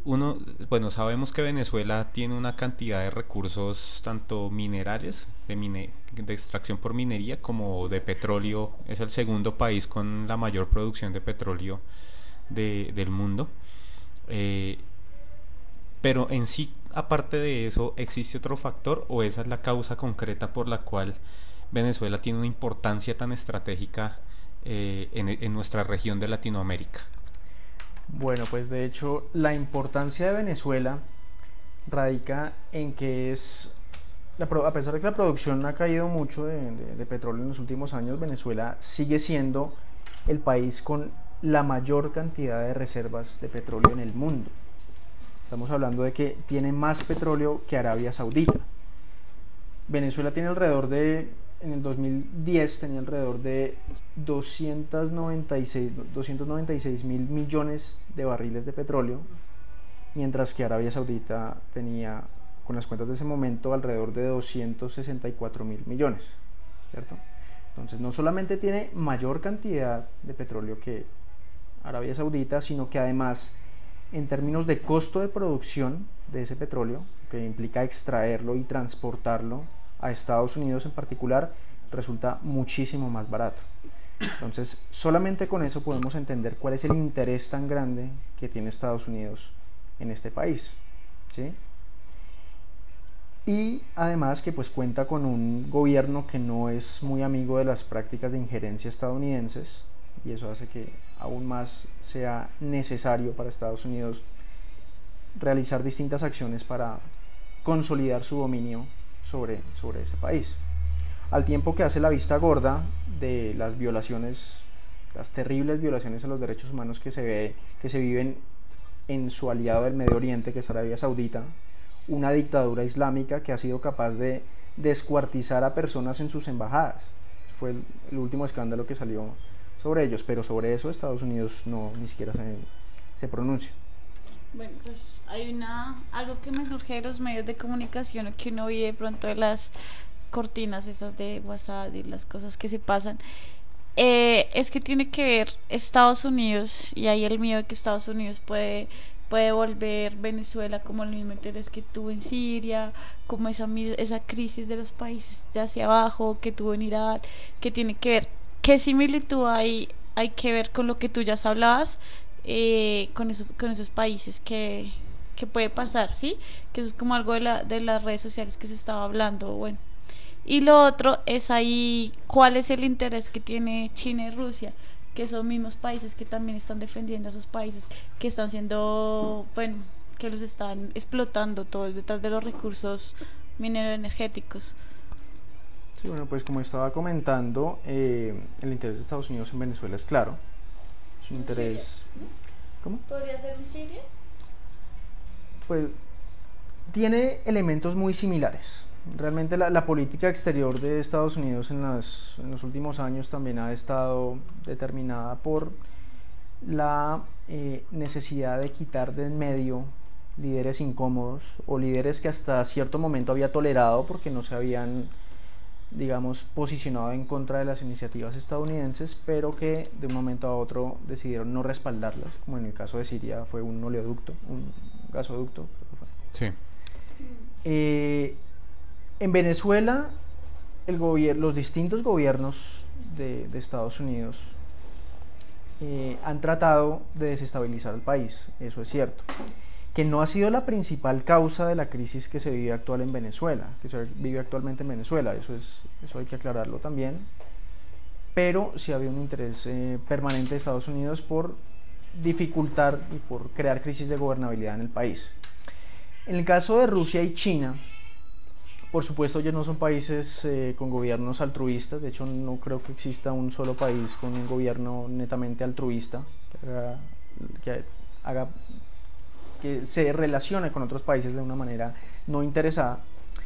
[SPEAKER 3] uno, bueno, sabemos que Venezuela tiene una cantidad de recursos tanto minerales, de, mine- de extracción por minería, como de petróleo. Es el segundo país con la mayor producción de petróleo de- del mundo. Eh, pero en sí, aparte de eso, ¿existe otro factor o esa es la causa concreta por la cual Venezuela tiene una importancia tan estratégica eh, en, en nuestra región de Latinoamérica?
[SPEAKER 4] Bueno, pues de hecho la importancia de Venezuela radica en que es, la pro- a pesar de que la producción ha caído mucho de, de- de petróleo en los últimos años, Venezuela sigue siendo el país con la mayor cantidad de reservas de petróleo en el mundo. Estamos hablando de que tiene más petróleo que Arabia Saudita. Venezuela tiene alrededor de, en el dos mil diez tenía alrededor de doscientos noventa y seis mil millones de barriles de petróleo, mientras que Arabia Saudita tenía, con las cuentas de ese momento, alrededor de doscientos sesenta y cuatro mil millones, ¿cierto? Entonces no solamente tiene mayor cantidad de petróleo que Arabia Saudita, sino que además, en términos de costo de producción de ese petróleo, que implica extraerlo y transportarlo a Estados Unidos en particular, resulta muchísimo más barato. Entonces, solamente con eso podemos entender cuál es el interés tan grande que tiene Estados Unidos en este país, ¿sí? Y además que pues cuenta con un gobierno que no es muy amigo de las prácticas de injerencia estadounidenses, y eso hace que aún más sea necesario para Estados Unidos realizar distintas acciones para consolidar su dominio sobre, sobre ese país. Al tiempo que hace la vista gorda de las violaciones, las terribles violaciones a los derechos humanos que se, ve, que se viven en su aliado del Medio Oriente, que es Arabia Saudita, una dictadura islámica que ha sido capaz de descuartizar a personas en sus embajadas. Fue el, el último escándalo que salió sobre ellos, pero sobre eso Estados Unidos no ni siquiera se, se pronuncia.
[SPEAKER 1] Bueno, pues hay una algo que me surge de los medios de comunicación que uno ve de pronto de las cortinas esas de WhatsApp y las cosas que se pasan. Eh, es que tiene que ver Estados Unidos y hay el miedo de que Estados Unidos puede puede volver Venezuela como el mismo interés que tuvo en Siria, como esa mis- esa crisis de los países de hacia abajo que tuvo en Irak, que tiene que ver, qué similitud hay hay que ver con lo que tú ya hablabas, eh, con esos con esos países que que puede pasar, ¿sí? Que eso es como algo de la de las redes sociales que se estaba hablando, bueno. Y lo otro es ahí cuál es el interés que tiene China y Rusia, que son mismos países que también están defendiendo a esos países, que están siendo, bueno, que los están explotando todos detrás de los recursos minero-energéticos.
[SPEAKER 4] Sí, bueno, pues como estaba comentando, eh, el interés de Estados Unidos en Venezuela es claro. Su interés... ¿Cómo?
[SPEAKER 1] ¿Podría ser un Siria?
[SPEAKER 4] Pues tiene elementos muy similares. Realmente la, la política exterior de Estados Unidos en, las, en los últimos años también ha estado determinada por la eh, necesidad de quitar de en medio líderes incómodos o líderes que hasta cierto momento había tolerado porque no se habían, digamos, posicionado en contra de las iniciativas estadounidenses, pero que de un momento a otro decidieron no respaldarlas, como en el caso de Siria fue un oleoducto, un gasoducto, creo que fue.
[SPEAKER 3] Sí.
[SPEAKER 4] Eh, en Venezuela, el gobier- los distintos gobiernos de, de Estados Unidos eh, han tratado de desestabilizar el país, eso es cierto. Que no ha sido la principal causa de la crisis que se vive actual en Venezuela, que se vive actualmente en Venezuela, eso, es, eso hay que aclararlo también, pero sí ha habido un interés eh, permanente de Estados Unidos por dificultar y por crear crisis de gobernabilidad en el país. En el caso de Rusia y China, por supuesto ellos no son países eh, con gobiernos altruistas, de hecho no creo que exista un solo país con un gobierno netamente altruista, que haga, que haga que se relacione con otros países de una manera no interesada.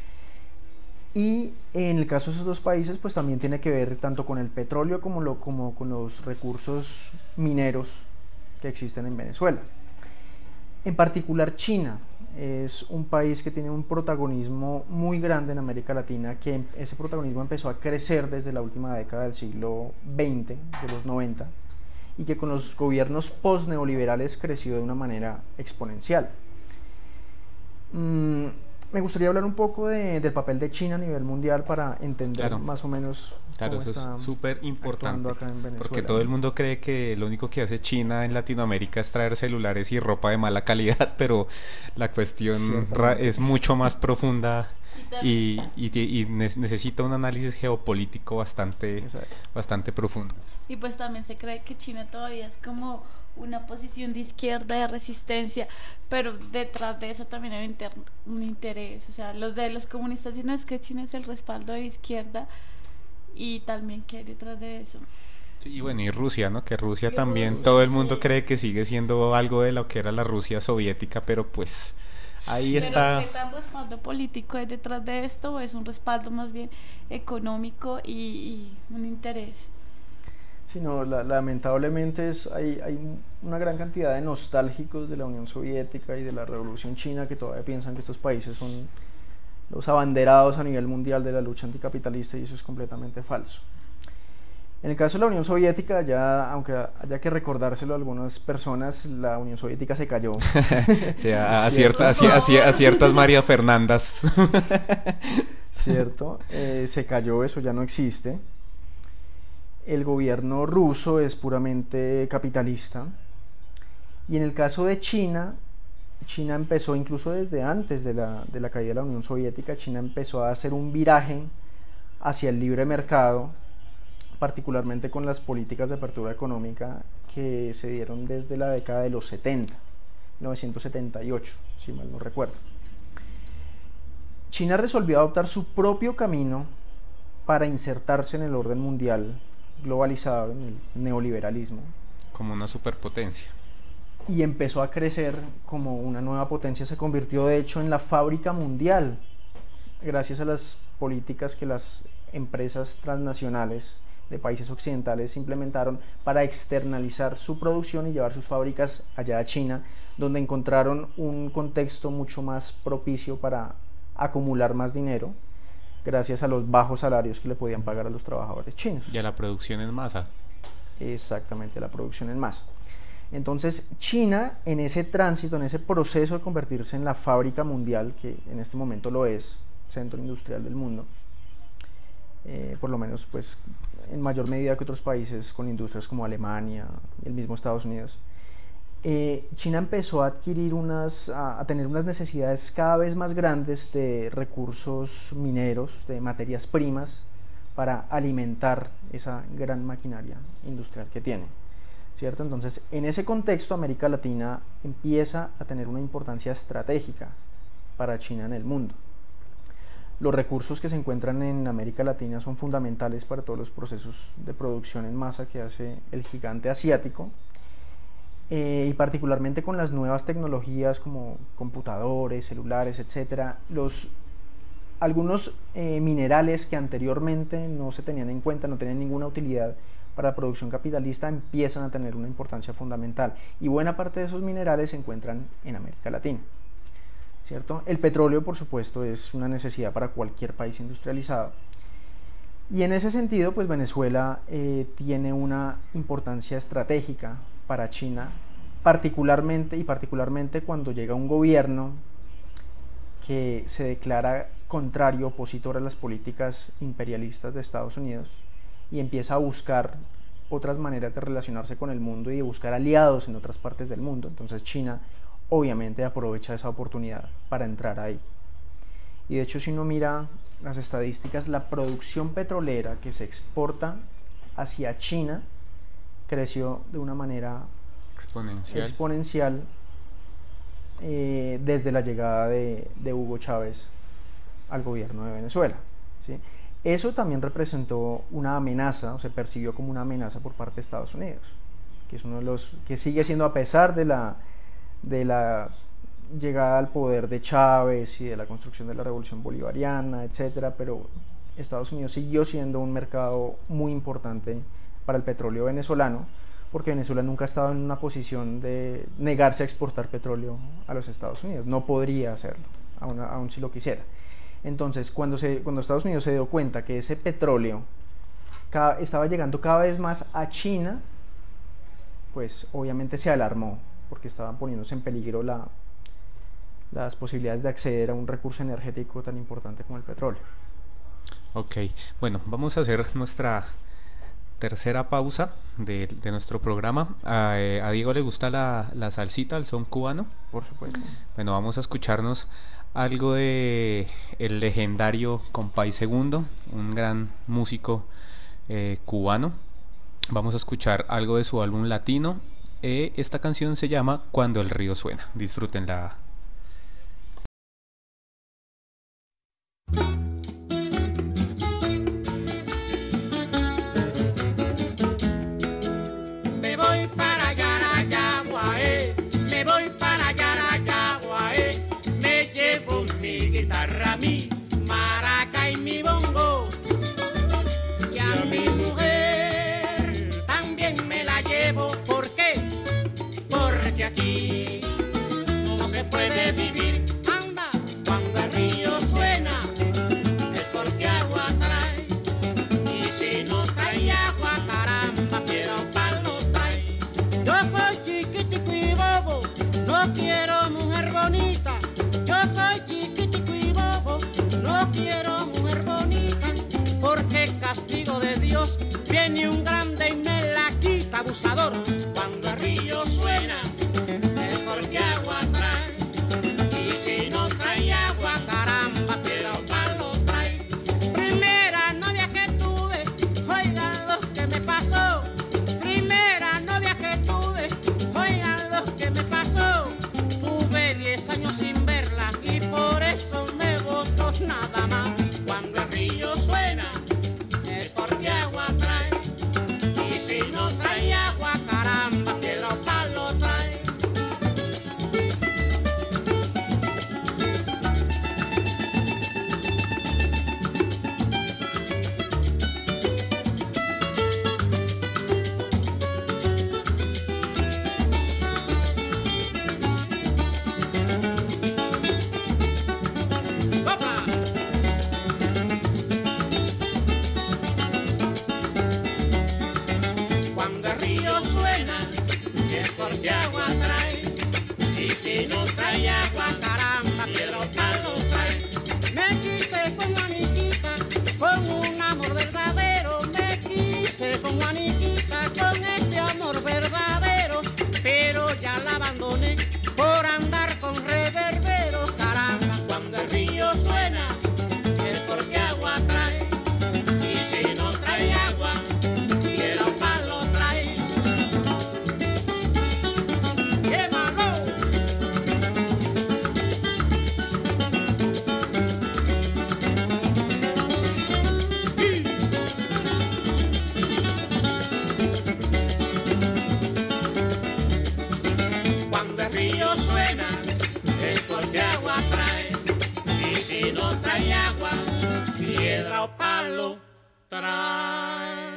[SPEAKER 4] Y en el caso de esos dos países, pues también tiene que ver tanto con el petróleo como, lo, como con los recursos mineros que existen en Venezuela. En particular, China es un país que tiene un protagonismo muy grande en América Latina, que ese protagonismo empezó a crecer desde la última década del siglo veinte, de los noventa, y que con los gobiernos post-neoliberales creció de una manera exponencial. Mm, me gustaría hablar un poco de, del papel de China a nivel mundial para entender
[SPEAKER 3] Claro.
[SPEAKER 4] más o menos
[SPEAKER 3] Claro,
[SPEAKER 4] cómo
[SPEAKER 3] eso
[SPEAKER 4] está
[SPEAKER 3] es súper importante,
[SPEAKER 4] actuando acá en
[SPEAKER 3] porque
[SPEAKER 4] Venezuela,
[SPEAKER 3] todo el
[SPEAKER 4] ¿no?
[SPEAKER 3] mundo cree que lo único que hace China en Latinoamérica es traer celulares y ropa de mala calidad, pero la cuestión ra-
[SPEAKER 4] Ciertamente.
[SPEAKER 3] es mucho más profunda
[SPEAKER 1] Y también,
[SPEAKER 3] y, y ti- y ne- necesita un análisis geopolítico bastante,
[SPEAKER 4] Exacto.
[SPEAKER 3] bastante profundo.
[SPEAKER 1] y pues también se cree que China todavía es como una posición de izquierda de resistencia, pero detrás de eso también hay un, inter- un interés, o sea, los de los comunistas dicen, no, es que China es el respaldo de izquierda y también que hay detrás de eso.
[SPEAKER 3] Sí, y bueno, y Rusia, ¿no? Que Rusia
[SPEAKER 1] Y
[SPEAKER 3] también,
[SPEAKER 1] Rusia,
[SPEAKER 3] todo el mundo
[SPEAKER 1] sí.
[SPEAKER 3] cree que sigue siendo algo de lo que era la Rusia soviética, pero pues ahí
[SPEAKER 4] Sí.
[SPEAKER 1] Pero
[SPEAKER 3] está.
[SPEAKER 1] ¿qué tan respaldo político hay detrás de esto? ¿O es un respaldo más bien económico y, y un interés?
[SPEAKER 4] Sí, no, la- lamentablemente es, hay, hay una gran cantidad de nostálgicos de la Unión Soviética y de la Revolución China que todavía piensan que estos países son los abanderados a nivel mundial de la lucha anticapitalista y eso es completamente falso. En el caso de la Unión Soviética, ya, aunque haya que recordárselo a algunas personas, la Unión Soviética se cayó.
[SPEAKER 3] O sea, a,
[SPEAKER 4] ¿Cierto?
[SPEAKER 3] cierta- a ci- a ci- a ciertas María Fernandas.
[SPEAKER 4] ¿Cierto? Eh, se cayó, eso ya no existe. El gobierno ruso es puramente capitalista. Y en el caso de China, China empezó incluso desde antes de la, de la caída de la Unión Soviética, China empezó a hacer un viraje hacia el libre mercado, particularmente con las políticas de apertura económica que se dieron desde la década de los setenta, mil novecientos setenta y ocho, si mal no recuerdo. China resolvió adoptar su propio camino para insertarse en el orden mundial globalizado, en el neoliberalismo,
[SPEAKER 3] Como una superpotencia.
[SPEAKER 4] y empezó a crecer como una nueva potencia. Se convirtió de hecho en la fábrica mundial gracias a las políticas que las empresas transnacionales de países occidentales implementaron para externalizar su producción y llevar sus fábricas allá a China, donde encontraron un contexto mucho más propicio para acumular más dinero gracias a los bajos salarios que le podían pagar a los trabajadores chinos.
[SPEAKER 3] Y a la producción en masa.
[SPEAKER 4] Exactamente, la producción en masa. Entonces China, en ese tránsito, en ese proceso de convertirse en la fábrica mundial, que en este momento lo es, centro industrial del mundo, eh, por lo menos pues en mayor medida que otros países con industrias como Alemania, el mismo Estados Unidos, eh, China empezó a adquirir unas, a, a tener unas necesidades cada vez más grandes de recursos mineros, de materias primas, para alimentar esa gran maquinaria industrial que tiene, ¿cierto? Entonces, en ese contexto, América Latina empieza a tener una importancia estratégica para China en el mundo. Los recursos que se encuentran en América Latina son fundamentales para todos los procesos de producción en masa que hace el gigante asiático, eh, y particularmente con las nuevas tecnologías como computadores, celulares, etcétera, los algunos eh, minerales que anteriormente no se tenían en cuenta, no tenían ninguna utilidad para la producción capitalista, empiezan a tener una importancia fundamental, y buena parte de esos minerales se encuentran en América Latina, ¿cierto? El petróleo, por supuesto, es una necesidad para cualquier país industrializado, y en ese sentido, pues Venezuela eh, tiene una importancia estratégica para China, particularmente y particularmente cuando llega un gobierno que se declara contrario, opositor a las políticas imperialistas de Estados Unidos, y empieza a buscar otras maneras de relacionarse con el mundo y de buscar aliados en otras partes del mundo. Entonces China obviamente aprovecha esa oportunidad para entrar ahí. Y de hecho, si uno mira las estadísticas, la producción petrolera que se exporta hacia China creció de una manera
[SPEAKER 3] Exponencial.
[SPEAKER 4] exponencial eh, desde la llegada de, de Hugo Chávez al gobierno de Venezuela, ¿sí? Eso también representó una amenaza, o se percibió como una amenaza por parte de Estados Unidos, que es uno de los que sigue siendo, a pesar de la, de la llegada al poder de Chávez y de la construcción de la revolución bolivariana, etcétera, pero Estados Unidos siguió siendo un mercado muy importante para el petróleo venezolano, porque Venezuela nunca ha estado en una posición de negarse a exportar petróleo a los Estados Unidos, no podría hacerlo, aun, aun si lo quisiera. Entonces, cuando, se, cuando Estados Unidos se dio cuenta que ese petróleo cada, estaba llegando cada vez más a China, pues obviamente se alarmó, porque estaban poniéndose en peligro la, las posibilidades de acceder a un recurso energético tan importante como el petróleo.
[SPEAKER 3] Ok, bueno, vamos a hacer nuestra tercera pausa de, de nuestro programa. A, eh, a Diego le gusta la, la salsita, el son cubano.
[SPEAKER 4] Por supuesto.
[SPEAKER 3] Bueno, vamos a escucharnos algo de el legendario Compay Segundo, un gran músico eh, cubano. Vamos a escuchar algo de su álbum latino. Eh, esta canción se llama Cuando el río suena. Disfrútenla.
[SPEAKER 5] Me voy para Yarayaguaé, me voy para Yarayaguaé, me llevo mi guitarra, mi maraca y mi bongo, y a mi mujer también me la llevo. ¿Por qué? Porque aquí no se puede vivir, anda, cuando el río suena, es porque agua trae, y si no trae agua, caramba, quiero palo trae. Yo soy chiquitico y bobo, no quiero mujer bonita. Yo soy chiquitico y bobo, no quiero mujer bonita, porque castigo de Dios viene un grande y me la quita, abusador. Cuando el río suena, es porque agua trae, y si no trae agua, caramba, quiero palo trae. Primera novia que tuve, oigan lo que me pasó. Primera novia que tuve, oigan lo que me pasó. Tuve diez años sin verla y por eso me botó nada más. Cuando el río suena, es porque agua trae, y si no trae agua, caramba, piedra o palo trae. ¡Opa! Cuando el río suena, es porque agua trae, y si no trae agua, caramba, piedra o palo trae. Me quise con Juaniquita, con un amor verdadero, me quise con Juaniquita, con ese amor verdadero, pero ya la abandoné por andar con reverberos, caramba. Cuando el río suena, es porque agua trae, y si no trae agua, piedra o palo trae. ¡Llévalo! Cuando el río suena, es porque agua trae, y si no trae agua, piedra o palo trae.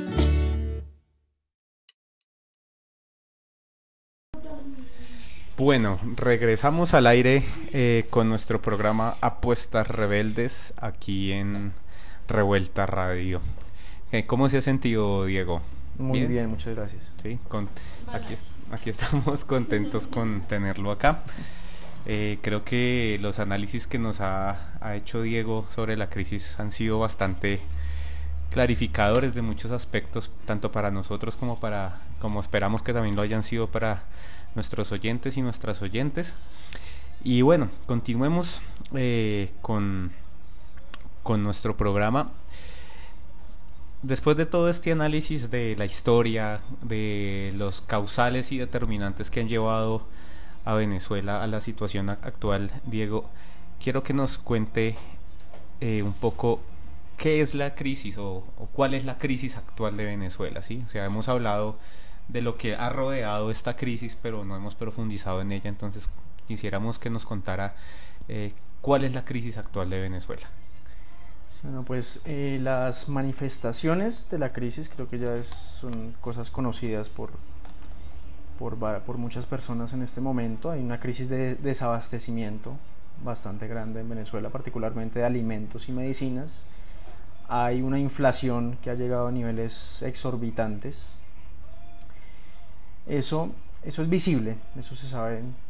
[SPEAKER 3] Bueno, regresamos al aire eh, con nuestro programa Apuestas Rebeldes aquí en Revuelta Radio. Eh, ¿Cómo se ha sentido, Diego?
[SPEAKER 4] Muy bien, muchas gracias.
[SPEAKER 3] Sí, con, aquí, es- aquí estamos contentos con tenerlo acá. Eh, creo que los análisis que nos ha, ha hecho Diego sobre la crisis han sido bastante clarificadores de muchos aspectos, tanto para nosotros como para, como esperamos que también lo hayan sido para nuestros oyentes y nuestras oyentes. Y bueno, continuemos eh, con, con nuestro programa. Después de todo este análisis de la historia, de los causales y determinantes que han llevado a Venezuela a la situación actual, Diego, quiero que nos cuente eh, un poco qué es la crisis o, o cuál es la crisis actual de Venezuela, ¿sí? O sea, hemos hablado de lo que ha rodeado esta crisis, pero no hemos profundizado en ella, entonces quisiéramos que nos contara eh, cuál es la crisis actual de Venezuela.
[SPEAKER 4] Bueno, pues eh, las manifestaciones de la crisis creo que ya es- son cosas conocidas por, por, va- por muchas personas en este momento. Hay una crisis de desabastecimiento bastante grande en Venezuela, particularmente de alimentos y medicinas. Hay una inflación que ha llegado a niveles exorbitantes. Eso, eso es visible, eso se sabe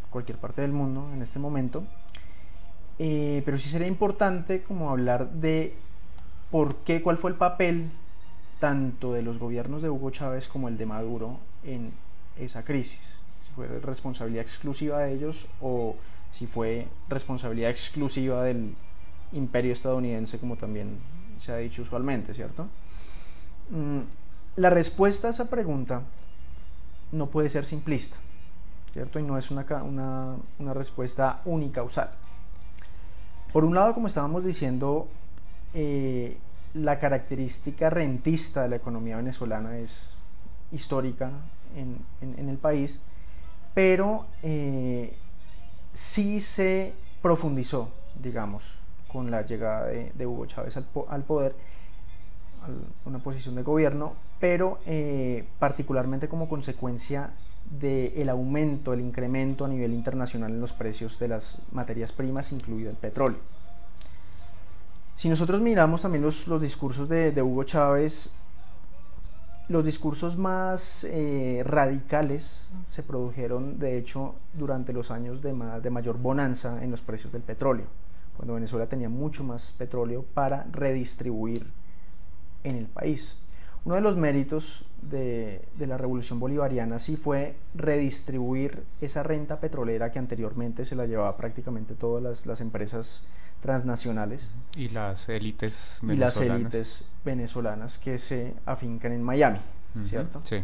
[SPEAKER 4] cualquier parte del mundo en este momento, eh, pero sí sería importante como hablar de por qué, cuál fue el papel tanto de los gobiernos de Hugo Chávez como el de Maduro en esa crisis, si fue responsabilidad exclusiva de ellos o si fue responsabilidad exclusiva del imperio estadounidense, como también se ha dicho usualmente, ¿cierto? Mm, la respuesta a esa pregunta no puede ser simplista, ¿cierto? Y no es una, una, una respuesta unicausal. Por un lado, como estábamos diciendo, eh, la característica rentista de la economía venezolana es histórica en, en, en el país, pero eh, sí se profundizó, digamos, con la llegada de, de Hugo Chávez al, al poder, a una posición de gobierno, pero eh, particularmente como consecuencia del aumento, el incremento a nivel internacional en los precios de las materias primas, incluido el petróleo. Si nosotros miramos también los, los discursos de, de Hugo Chávez, los discursos más eh, radicales se produjeron, de hecho, durante los años de, ma de mayor bonanza en los precios del petróleo, cuando Venezuela tenía mucho más petróleo para redistribuir en el país. Uno de los méritos de, de la revolución bolivariana sí fue redistribuir esa renta petrolera que anteriormente se la llevaba prácticamente todas las, las empresas transnacionales
[SPEAKER 3] y las élites venezolanas.
[SPEAKER 4] Y las élites venezolanas que se afincan en Miami, uh-huh, ¿cierto?
[SPEAKER 3] Sí.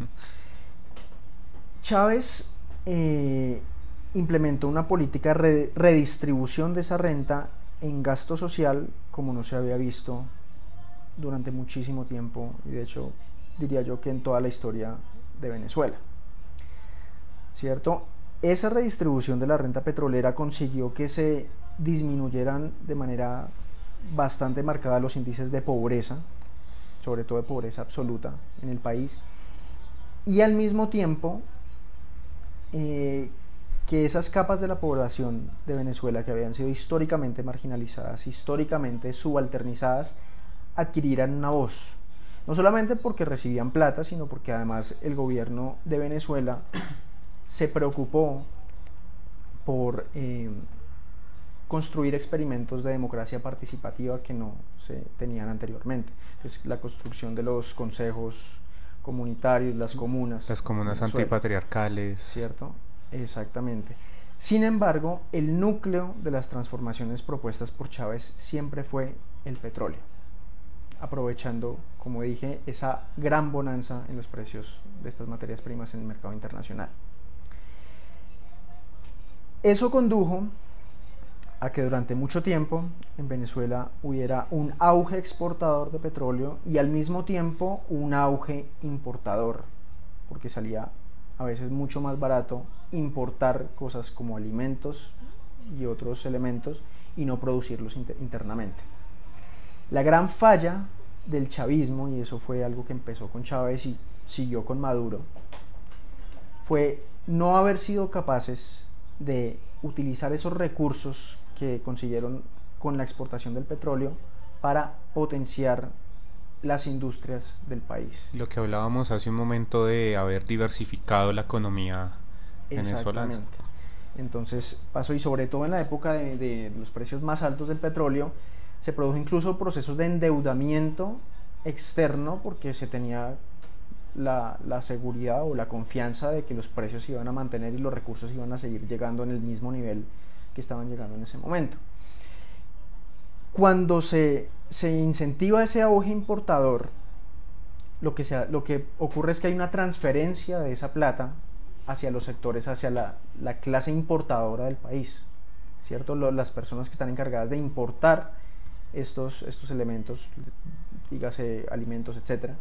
[SPEAKER 4] Chávez eh, implementó una política de redistribución de esa renta en gasto social como no se había visto durante muchísimo tiempo, y de hecho diría yo que en toda la historia de Venezuela, ¿cierto? Esa redistribución de la renta petrolera consiguió que se disminuyeran de manera bastante marcada los índices de pobreza, sobre todo de pobreza absoluta en el país, y al mismo tiempo eh, que esas capas de la población de Venezuela que habían sido históricamente marginalizadas, históricamente subalternizadas, adquirieran una voz, no solamente porque recibían plata, sino porque además el gobierno de Venezuela se preocupó por eh, construir experimentos de democracia participativa que no se tenían anteriormente. Es la construcción de los consejos comunitarios, las comunas.
[SPEAKER 3] Las comunas antipatriarcales.
[SPEAKER 4] ¿Cierto? Exactamente. Sin embargo, el núcleo de las transformaciones propuestas por Chávez siempre fue el petróleo, aprovechando, como dije, esa gran bonanza en los precios de estas materias primas en el mercado internacional. Eso condujo a que durante mucho tiempo en Venezuela hubiera un auge exportador de petróleo y al mismo tiempo un auge importador, porque salía a veces mucho más barato importar cosas como alimentos y otros elementos y no producirlos inter internamente. La gran falla del chavismo, y eso fue algo que empezó con Chávez y siguió con Maduro, fue no haber sido capaces de utilizar esos recursos que consiguieron con la exportación del petróleo para potenciar las industrias del país.
[SPEAKER 3] Lo que hablábamos hace un momento de haber diversificado la economía venezolana.
[SPEAKER 4] Exactamente. Entonces pasó, y sobre todo en la época de, de los precios más altos del petróleo, se produjo incluso procesos de endeudamiento externo porque se tenía la, la seguridad o la confianza de que los precios se iban a mantener y los recursos iban a seguir llegando en el mismo nivel que estaban llegando en ese momento. Cuando se, se incentiva ese auge importador, lo que, se, lo que ocurre es que hay una transferencia de esa plata hacia los sectores, hacia la, la clase importadora del país, ¿cierto? Lo, las personas que están encargadas de importar estos, estos elementos, dígase alimentos, etcétera.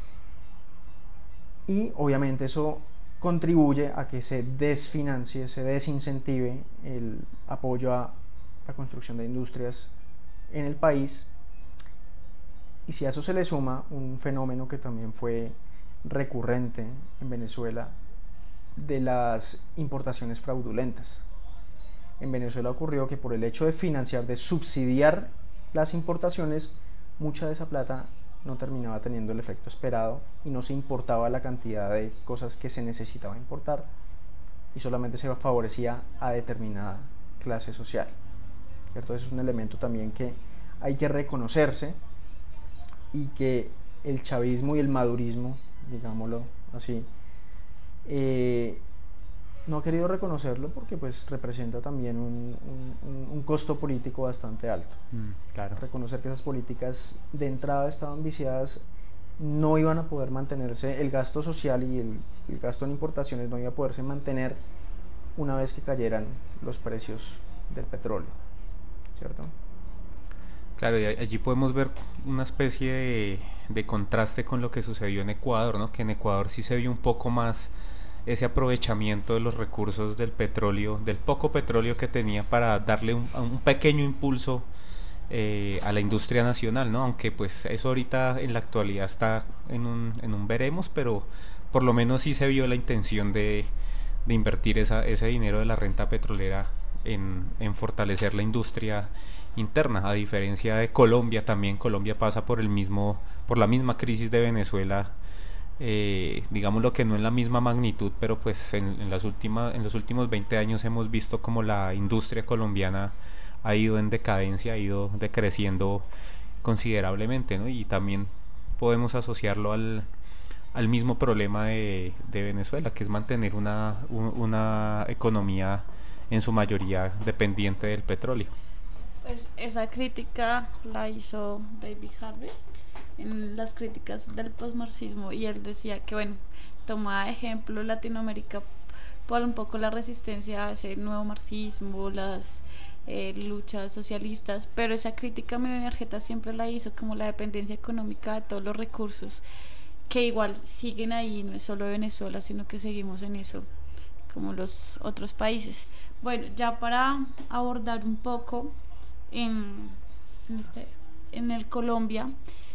[SPEAKER 4] Y obviamente eso contribuye a que se desfinancie, se desincentive el apoyo a la construcción de industrias en el país. Y si a eso se le suma un fenómeno que también fue recurrente en Venezuela, de las importaciones fraudulentas. En Venezuela ocurrió que por el hecho de financiar, de subsidiar las importaciones, mucha de esa plata no terminaba teniendo el efecto esperado y no se importaba la cantidad de cosas que se necesitaba importar. y solamente se favorecía a determinada clase social, ¿cierto? Eso es un elemento también que hay que reconocerse y que el chavismo y el madurismo, digámoslo así, eh, no ha querido reconocerlo porque pues representa también un, un, un costo político bastante alto.
[SPEAKER 3] Mm, claro.
[SPEAKER 4] Reconocer que esas políticas de entrada estaban viciadas, no iban a poder mantenerse, el gasto social y el, el gasto en importaciones no iba a poderse mantener una vez que cayeran los precios del petróleo, ¿cierto?
[SPEAKER 3] Claro, y allí podemos ver una especie de, de contraste con lo que sucedió en Ecuador, ¿no? Que en Ecuador sí se vio un poco más ese aprovechamiento de los recursos del petróleo, del poco petróleo que tenía para darle un, un pequeño impulso eh, a la industria nacional, ¿no? Aunque pues eso ahorita en la actualidad está en un, en un veremos, pero por lo menos sí se vio la intención de, de invertir esa, ese dinero de la renta petrolera en, en fortalecer la industria interna, a diferencia de Colombia. También Colombia pasa por el mismo, por la misma crisis de Venezuela, eh, digamos lo que no en la misma magnitud, pero pues en, en las últimas, en los últimos veinte años hemos visto como la industria colombiana ha ido en decadencia, ha ido decreciendo considerablemente, ¿no? Y también podemos asociarlo al, al mismo problema de, de Venezuela, que es mantener una, una economía en su mayoría dependiente del petróleo.
[SPEAKER 1] Pues esa crítica la hizo David Harvey en las críticas del posmarxismo, y él decía que, bueno, tomaba de ejemplo Latinoamérica por un poco la resistencia a ese nuevo marxismo, las eh, luchas socialistas, pero esa crítica Milena Argeta siempre la hizo como la dependencia económica de todos los recursos, que igual siguen ahí, no es solo Venezuela, sino que seguimos en eso, como los otros países. Bueno, ya para abordar un poco en, en, este, en el Colombia,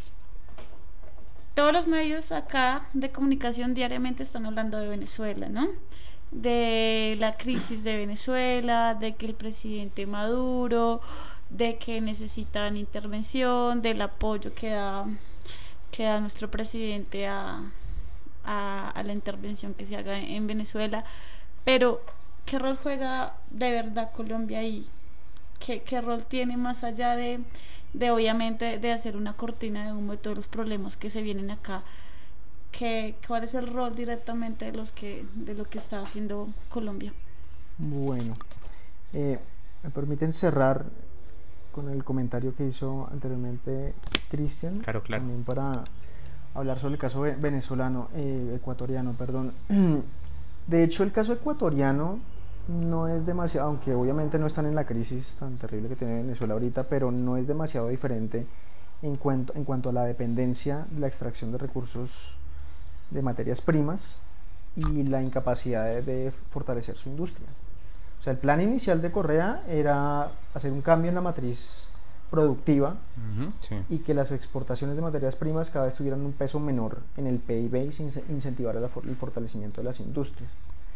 [SPEAKER 1] todos los medios acá de comunicación diariamente están hablando de Venezuela, ¿no? De la crisis de Venezuela, de que el presidente Maduro, de que necesitan intervención, del apoyo que da, que da nuestro presidente a, a, a la intervención que se haga en Venezuela. Pero, ¿qué rol juega de verdad Colombia ahí? ¿Qué, qué rol tiene más allá de, de obviamente de hacer una cortina de humo de todos los problemas que se vienen acá? ¿Qué, ¿Cuál es el rol directamente de los que de lo que está haciendo Colombia?
[SPEAKER 4] Bueno, eh, me permiten cerrar con el comentario que hizo anteriormente Cristian,
[SPEAKER 3] claro, claro.
[SPEAKER 4] También para hablar sobre el caso venezolano, eh, ecuatoriano, perdón. De hecho, el caso ecuatoriano no es demasiado, aunque obviamente no están en la crisis tan terrible que tiene Venezuela ahorita, pero no es demasiado diferente en cuanto, en cuanto a la dependencia de la extracción de recursos de materias primas y la incapacidad de, de fortalecer su industria. O sea, el plan inicial de Correa era hacer un cambio en la matriz productiva, uh-huh, sí. y que las exportaciones de materias primas cada vez tuvieran un peso menor en el P I B y se incentivar el fortalecimiento de las industrias.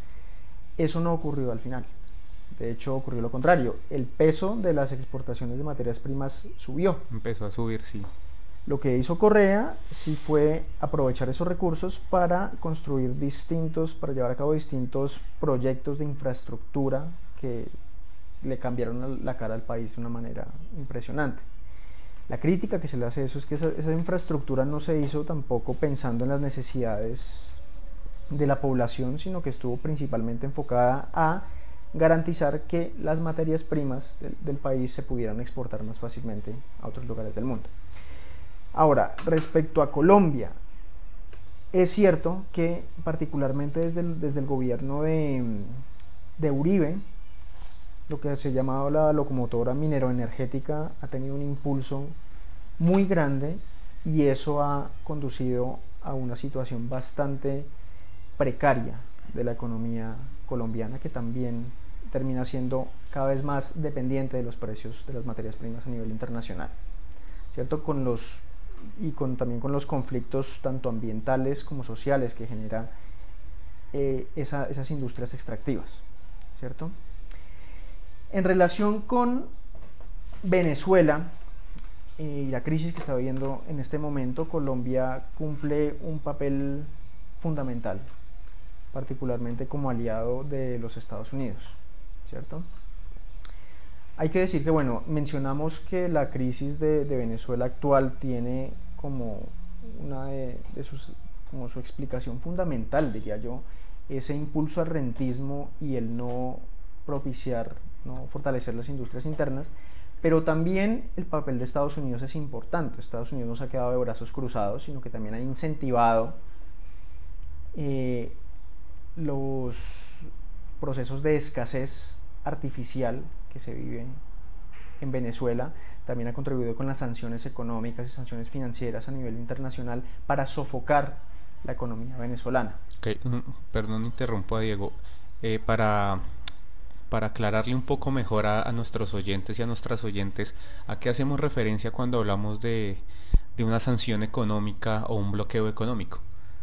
[SPEAKER 4] Eso no ocurrió al final. De hecho, ocurrió lo contrario. El peso de las exportaciones de materias primas subió.
[SPEAKER 3] Empezó a subir, sí.
[SPEAKER 4] Lo que hizo Correa sí fue aprovechar esos recursos para construir distintos, para llevar a cabo distintos proyectos de infraestructura que le cambiaron la cara al país de una manera impresionante. La crítica que se le hace a eso es que esa, esa infraestructura no se hizo tampoco pensando en las necesidades de la población, sino que estuvo principalmente enfocada a garantizar que las materias primas del, del país se pudieran exportar más fácilmente a otros lugares del mundo. Ahora, respecto a Colombia, es cierto que particularmente desde el, desde el gobierno de, de Uribe, lo que se llamaba la locomotora mineroenergética ha tenido un impulso muy grande, y eso ha conducido a una situación bastante precaria de la economía colombiana, que también termina siendo cada vez más dependiente de los precios de las materias primas a nivel internacional, ¿cierto? Con los, y con, también con los conflictos tanto ambientales como sociales que genera eh, esa, esas industrias extractivas, ¿cierto? En relación con Venezuela y la crisis que está viviendo en este momento, Colombia cumple un papel fundamental particularmente como aliado de los Estados Unidos, ¿cierto? Hay que decir que, bueno, mencionamos que la crisis de, de Venezuela actual tiene como una de, de sus, como su explicación fundamental, diría yo, ese impulso al rentismo y el no propiciar, no fortalecer las industrias internas, pero también el papel de Estados Unidos es importante. Estados Unidos no se ha quedado de brazos cruzados, sino que también ha incentivado eh, los procesos de escasez artificial que se vive en Venezuela. También ha contribuido con las sanciones económicas y sanciones financieras a nivel internacional para sofocar la economía venezolana.
[SPEAKER 3] Okay. Perdón, interrumpo a Diego. Eh, para, para aclararle un poco mejor a, a nuestros oyentes y a nuestras oyentes, ¿a qué hacemos referencia cuando hablamos de, de una sanción económica o un bloqueo económico?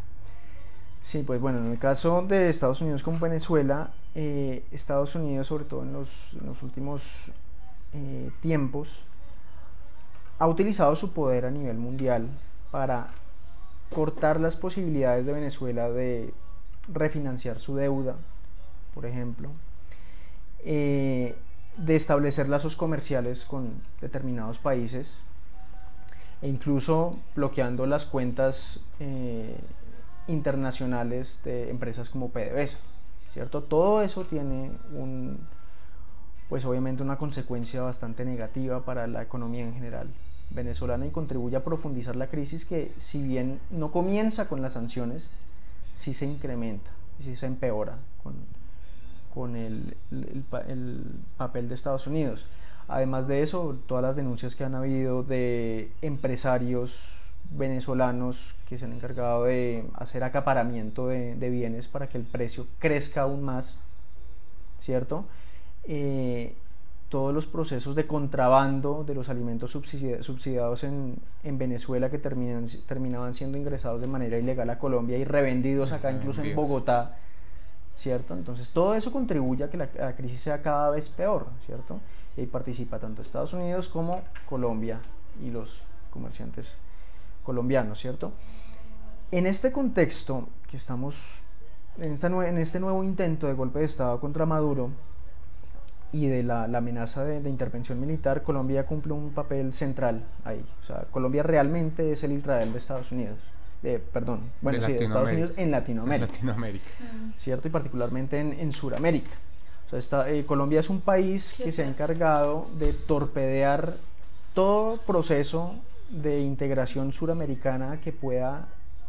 [SPEAKER 4] Sí, pues bueno, en el caso de Estados Unidos con Venezuela, eh, Estados Unidos, sobre todo en los, en los últimos eh, tiempos, ha utilizado su poder a nivel mundial para cortar las posibilidades de Venezuela de refinanciar su deuda, por ejemplo, eh, de establecer lazos comerciales con determinados países e incluso bloqueando las cuentas eh, internacionales de empresas como PDVSA, ¿cierto? Todo eso tiene un, pues obviamente una consecuencia bastante negativa para la economía en general venezolana y contribuye a profundizar la crisis que, si bien no comienza con las sanciones, sí se incrementa y sí se empeora con, con el, el, el papel de Estados Unidos. Además de eso, todas las denuncias que han habido de empresarios venezolanos que se han encargado de hacer acaparamiento de, de bienes para que el precio crezca aún más, ¿cierto? Eh, todos los procesos de contrabando de los alimentos subsidi subsidiados en, en Venezuela que terminan, terminaban siendo ingresados de manera ilegal a Colombia y revendidos acá, incluso en Bogotá, ¿cierto? Entonces todo eso contribuye a que la, la crisis sea cada vez peor, ¿cierto? Y ahí participa tanto Estados Unidos como Colombia y los comerciantes colombianos, ¿cierto? En este contexto que estamos, en, esta en este nuevo intento de golpe de Estado contra Maduro y de la, la amenaza de, de intervención militar, Colombia cumple un papel central ahí. O sea, Colombia realmente es el Israel de Estados Unidos. De, perdón, bueno,
[SPEAKER 3] de
[SPEAKER 4] sí, de Estados Unidos en Latinoamérica.
[SPEAKER 3] En Latinoamérica.
[SPEAKER 4] ¿Cierto? Y particularmente en, en Sudamérica. O sea, está, eh, Colombia es un país que se ha encargado de torpedear todo proceso de integración suramericana que pueda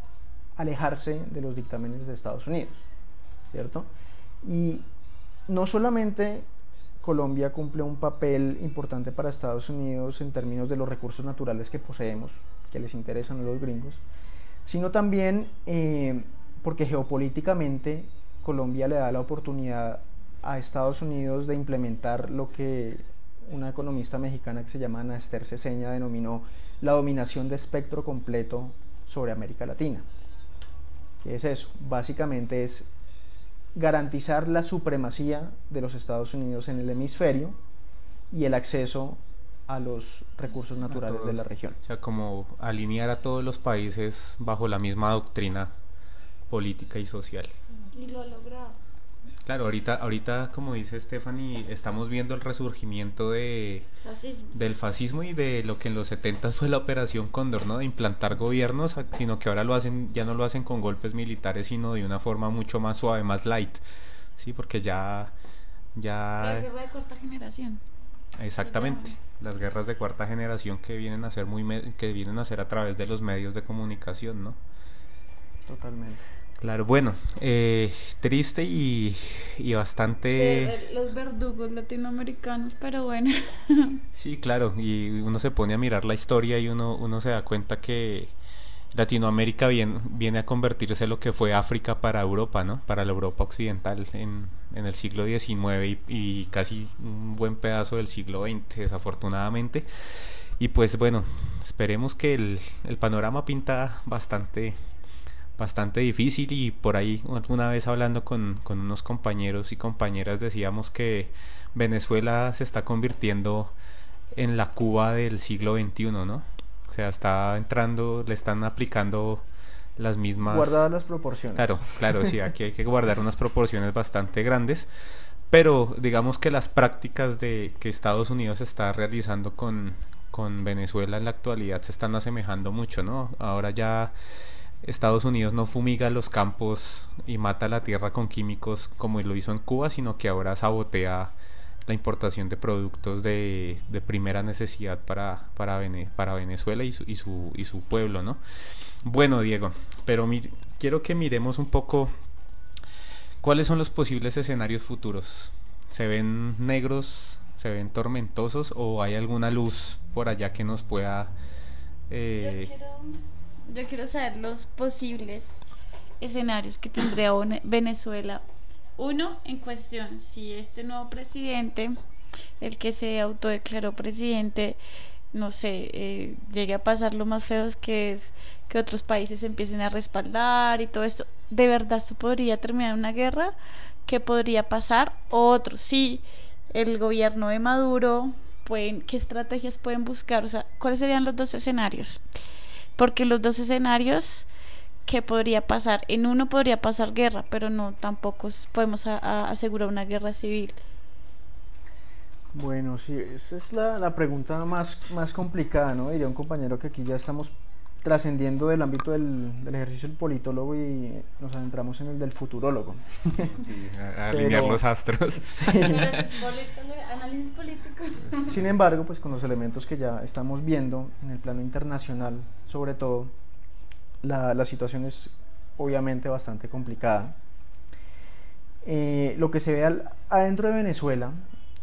[SPEAKER 4] alejarse de los dictámenes de Estados Unidos, ¿cierto? Y no solamente Colombia cumple un papel importante para Estados Unidos en términos de los recursos naturales que poseemos, que les interesan a los gringos, sino también eh, porque geopolíticamente Colombia le da la oportunidad a Estados Unidos de implementar lo que una economista mexicana que se llama Ana Esther Ceseña denominó la dominación de espectro completo sobre América Latina. ¿Qué es eso? Básicamente es garantizar la supremacía de los Estados Unidos en el hemisferio y el acceso a los recursos naturales de la región.
[SPEAKER 3] O sea, como alinear a todos los países bajo la misma doctrina política y social.
[SPEAKER 1] Y lo ha logrado.
[SPEAKER 3] Claro, ahorita, ahorita como dice Stephanie, estamos viendo el resurgimiento de,
[SPEAKER 1] Fascismo.
[SPEAKER 3] del fascismo y de lo que en los setenta fue la Operación Cóndor, ¿no? De implantar gobiernos, sino que ahora lo hacen, ya no lo hacen con golpes militares, sino de una forma mucho más suave, más light, ¿sí? Porque ya... ya...
[SPEAKER 1] La guerra de cuarta generación.
[SPEAKER 3] Exactamente, las guerras de cuarta generación que vienen a ser muy que vienen a ser a través de los medios de comunicación, ¿no?
[SPEAKER 4] Totalmente.
[SPEAKER 3] Claro, bueno, eh, triste y, y bastante...
[SPEAKER 1] Sí, los verdugos latinoamericanos, pero bueno.
[SPEAKER 3] Sí, claro, y uno se pone a mirar la historia y uno, uno se da cuenta que Latinoamérica viene, viene a convertirse en lo que fue África para Europa, ¿no? Para la Europa occidental en, en el siglo diecinueve y, y casi un buen pedazo del siglo veinte, desafortunadamente. Y pues bueno, esperemos que el, el panorama pinta bastante... bastante difícil, y por ahí alguna vez hablando con, con unos compañeros y compañeras decíamos que Venezuela se está convirtiendo en la Cuba del siglo veintiuno, ¿no? O sea, está entrando, le están aplicando las mismas...
[SPEAKER 4] Guardadas las proporciones.
[SPEAKER 3] Claro, claro, sí, aquí hay que guardar unas proporciones bastante grandes, pero digamos que las prácticas de que Estados Unidos está realizando con, con Venezuela en la actualidad se están asemejando mucho, ¿no? Ahora ya Estados Unidos no fumiga los campos y mata la tierra con químicos como lo hizo en Cuba, sino que ahora sabotea la importación de productos de, de primera necesidad para, para, Vene, para Venezuela y su, y, su, y su pueblo, ¿no? Bueno, Diego, pero mi, quiero que miremos un poco cuáles son los posibles escenarios futuros. ¿Se ven negros, se ven tormentosos o hay alguna luz por allá que nos pueda... Eh...
[SPEAKER 1] Yo, quiero, yo quiero saber los posibles escenarios que tendría Venezuela. Uno, en cuestión, si este nuevo presidente, el que se autodeclaró presidente, no sé, eh, llegue a pasar lo más feo, es que es que otros países empiecen a respaldar y todo esto, ¿de verdad esto podría terminar una guerra? ¿Qué podría pasar? Otro, sí, el gobierno de Maduro, pueden, ¿qué estrategias pueden buscar? O sea, ¿cuáles serían los dos escenarios? Porque los dos escenarios... ¿Qué podría pasar? En uno podría pasar guerra, pero no, tampoco podemos a, a asegurar una guerra civil.
[SPEAKER 4] Bueno, sí, esa es la, la pregunta más, más complicada, ¿no? Diría un compañero que aquí ya estamos trascendiendo del ámbito del, del ejercicio del politólogo y nos adentramos en el del futurólogo.
[SPEAKER 3] Sí, a, a alinear
[SPEAKER 4] Pero,
[SPEAKER 3] los astros.
[SPEAKER 4] Sí.
[SPEAKER 1] Análisis político.
[SPEAKER 4] Sin embargo, pues con los elementos que ya estamos viendo en el plano internacional, sobre todo, La, la situación es obviamente bastante complicada. Eh, lo que se ve al, adentro de Venezuela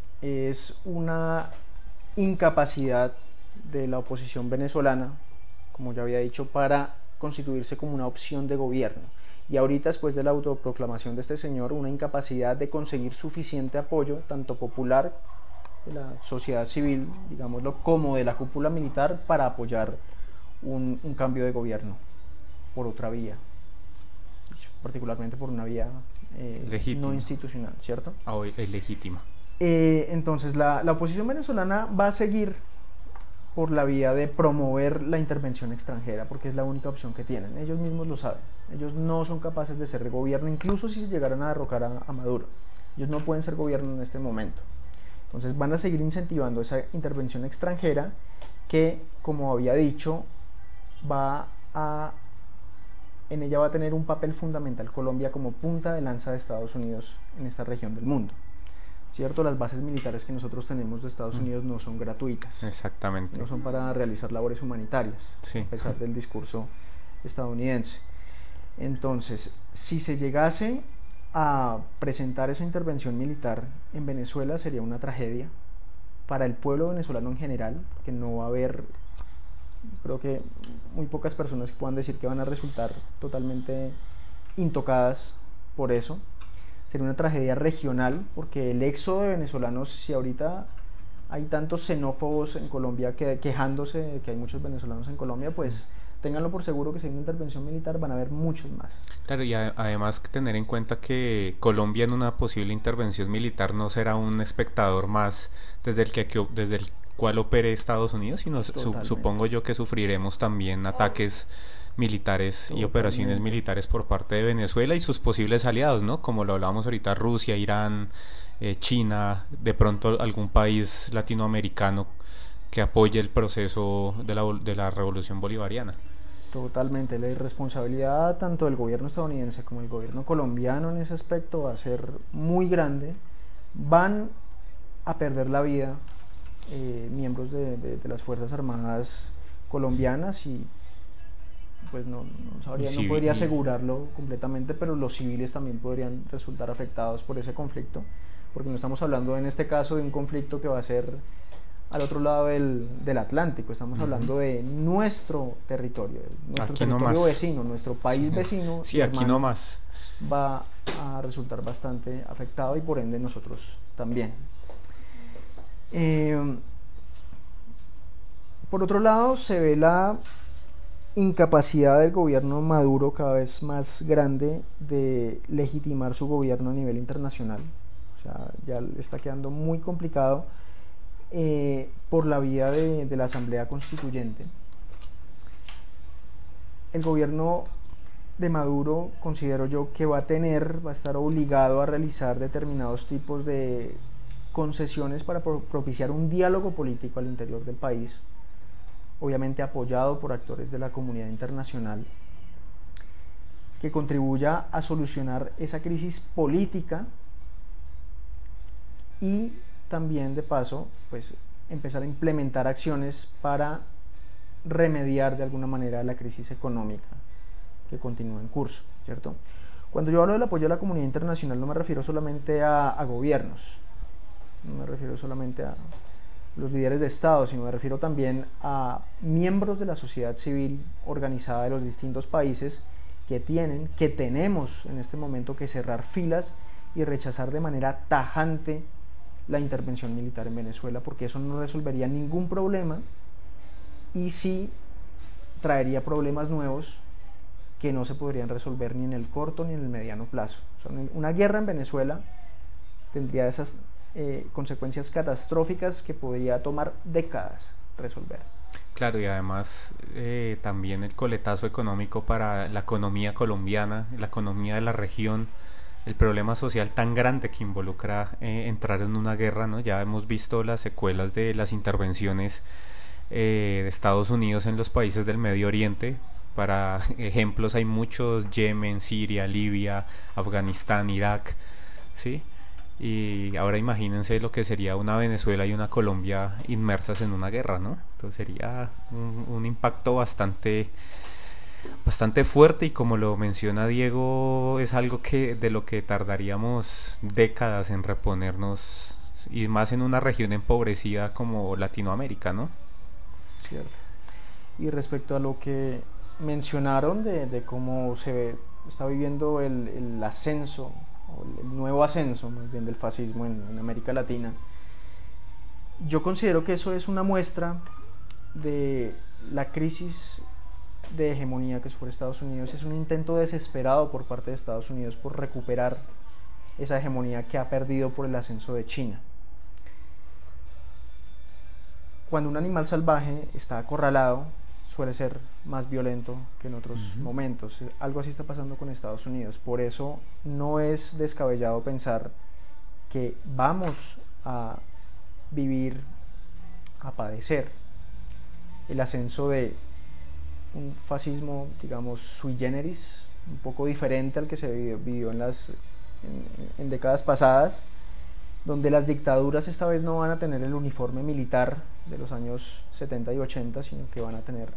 [SPEAKER 4] es una incapacidad de la oposición venezolana, como ya había dicho, para constituirse como una opción de gobierno. Y ahorita, después de la autoproclamación de este señor, una incapacidad de conseguir suficiente apoyo, tanto popular, de la sociedad civil, digámoslo, como de la cúpula militar, para apoyar un, un cambio de gobierno por otra vía, particularmente por una vía eh, no institucional, ¿cierto?
[SPEAKER 3] Oh, es legítima.
[SPEAKER 4] Eh, entonces la, la oposición venezolana va a seguir por la vía de promover la intervención extranjera, porque es la única opción que tienen. Ellos mismos lo saben. Ellos no son capaces de ser gobierno, incluso si se llegaran a derrocar a, a Maduro. Ellos no pueden ser gobierno en este momento. Entonces van a seguir incentivando esa intervención extranjera que, como había dicho, va a en ella va a tener un papel fundamental Colombia como punta de lanza de Estados Unidos en esta región del mundo, ¿cierto? Las bases militares que nosotros tenemos de Estados Unidos no son gratuitas.
[SPEAKER 3] Exactamente.
[SPEAKER 4] No son para realizar labores humanitarias, sí, a pesar del discurso estadounidense. Entonces, si se llegase a presentar esa intervención militar en Venezuela, sería una tragedia para el pueblo venezolano en general, porque no va a haber... creo que muy pocas personas que puedan decir que van a resultar totalmente intocadas por eso. Sería una tragedia regional, porque el éxodo de venezolanos, si ahorita hay tantos xenófobos en Colombia que, quejándose de que hay muchos venezolanos en Colombia, pues ténganlo por seguro que si hay una intervención militar van a haber muchos más.
[SPEAKER 3] Claro, y a, además tener en cuenta que Colombia en una posible intervención militar no será un espectador más desde el que, que desde el cual opere Estados Unidos, sino su, supongo yo que sufriremos también ataques militares Totalmente. y operaciones militares por parte de Venezuela y sus posibles aliados, ¿no? Como lo hablábamos ahorita, Rusia, Irán, eh, China, de pronto algún país latinoamericano que apoye el proceso de la, de la revolución bolivariana.
[SPEAKER 4] Totalmente, la irresponsabilidad tanto del gobierno estadounidense como del gobierno colombiano en ese aspecto va a ser muy grande. Van a perder la vida eh, miembros de, de, de las Fuerzas Armadas colombianas y pues no, no, sabría, no podría asegurarlo completamente, pero los civiles también podrían resultar afectados por ese conflicto, porque no estamos hablando en este caso de un conflicto que va a ser al otro lado del, del Atlántico, estamos uh-huh. hablando de nuestro territorio, nuestro
[SPEAKER 3] aquí
[SPEAKER 4] territorio
[SPEAKER 3] no
[SPEAKER 4] vecino, nuestro país
[SPEAKER 3] sí.
[SPEAKER 4] vecino.
[SPEAKER 3] Sí, aquí no más.
[SPEAKER 4] Va a resultar bastante afectado y por ende nosotros también. Eh, por otro lado, se ve la incapacidad del gobierno Maduro cada vez más grande de legitimar su gobierno a nivel internacional. O sea, ya le está quedando muy complicado eh, por la vía de, de la Asamblea Constituyente. El gobierno de Maduro considero yo que va a tener, va a estar obligado a realizar determinados tipos de concesiones para propiciar un diálogo político al interior del país, obviamente apoyado por actores de la comunidad internacional, que contribuya a solucionar esa crisis política y también de paso pues empezar a implementar acciones para remediar de alguna manera la crisis económica que continúa en curso, ¿cierto? Cuando yo hablo del apoyo a la comunidad internacional no me refiero solamente a, a gobiernos, no me refiero solamente a los líderes de Estado, sino me refiero también a miembros de la sociedad civil organizada de los distintos países que tienen, que tenemos en este momento que cerrar filas y rechazar de manera tajante la intervención militar en Venezuela, porque eso no resolvería ningún problema y sí traería problemas nuevos que no se podrían resolver ni en el corto ni en el mediano plazo. O sea, una guerra en Venezuela tendría esas eh, consecuencias catastróficas que podría tomar décadas resolver.
[SPEAKER 3] Claro, y además eh, también el coletazo económico para la economía colombiana, la economía de la región, el problema social tan grande que involucra eh, entrar en una guerra, ¿no? Ya hemos visto las secuelas de las intervenciones eh, de Estados Unidos en los países del Medio Oriente. Para ejemplos hay muchos: Yemen, Siria, Libia, Afganistán, Irak, ¿sí? Y ahora imagínense lo que sería una Venezuela y una Colombia inmersas en una guerra, ¿no? Entonces sería un, un impacto bastante, bastante fuerte, y como lo menciona Diego, es algo que de lo que tardaríamos décadas en reponernos, y más en una región empobrecida como Latinoamérica, ¿no?
[SPEAKER 4] Cierto. Y respecto a lo que mencionaron de, de cómo se está viviendo el, el ascenso, o el nuevo ascenso más bien del fascismo en, en América Latina, yo considero que eso es una muestra de la crisis de hegemonía que sufre Estados Unidos. Es un intento desesperado por parte de Estados Unidos por recuperar esa hegemonía que ha perdido por el ascenso de China. Cuando un animal salvaje está acorralado, suele ser más violento que en otros uh-huh. momentos. Algo así está pasando con Estados Unidos. Por eso no es descabellado pensar que vamos a vivir, a padecer el ascenso de un fascismo, digamos, sui generis, un poco diferente al que se vivió, vivió en, las, en, en décadas pasadas, donde las dictaduras esta vez no van a tener el uniforme militar de los años setenta y ochenta, sino que van a tener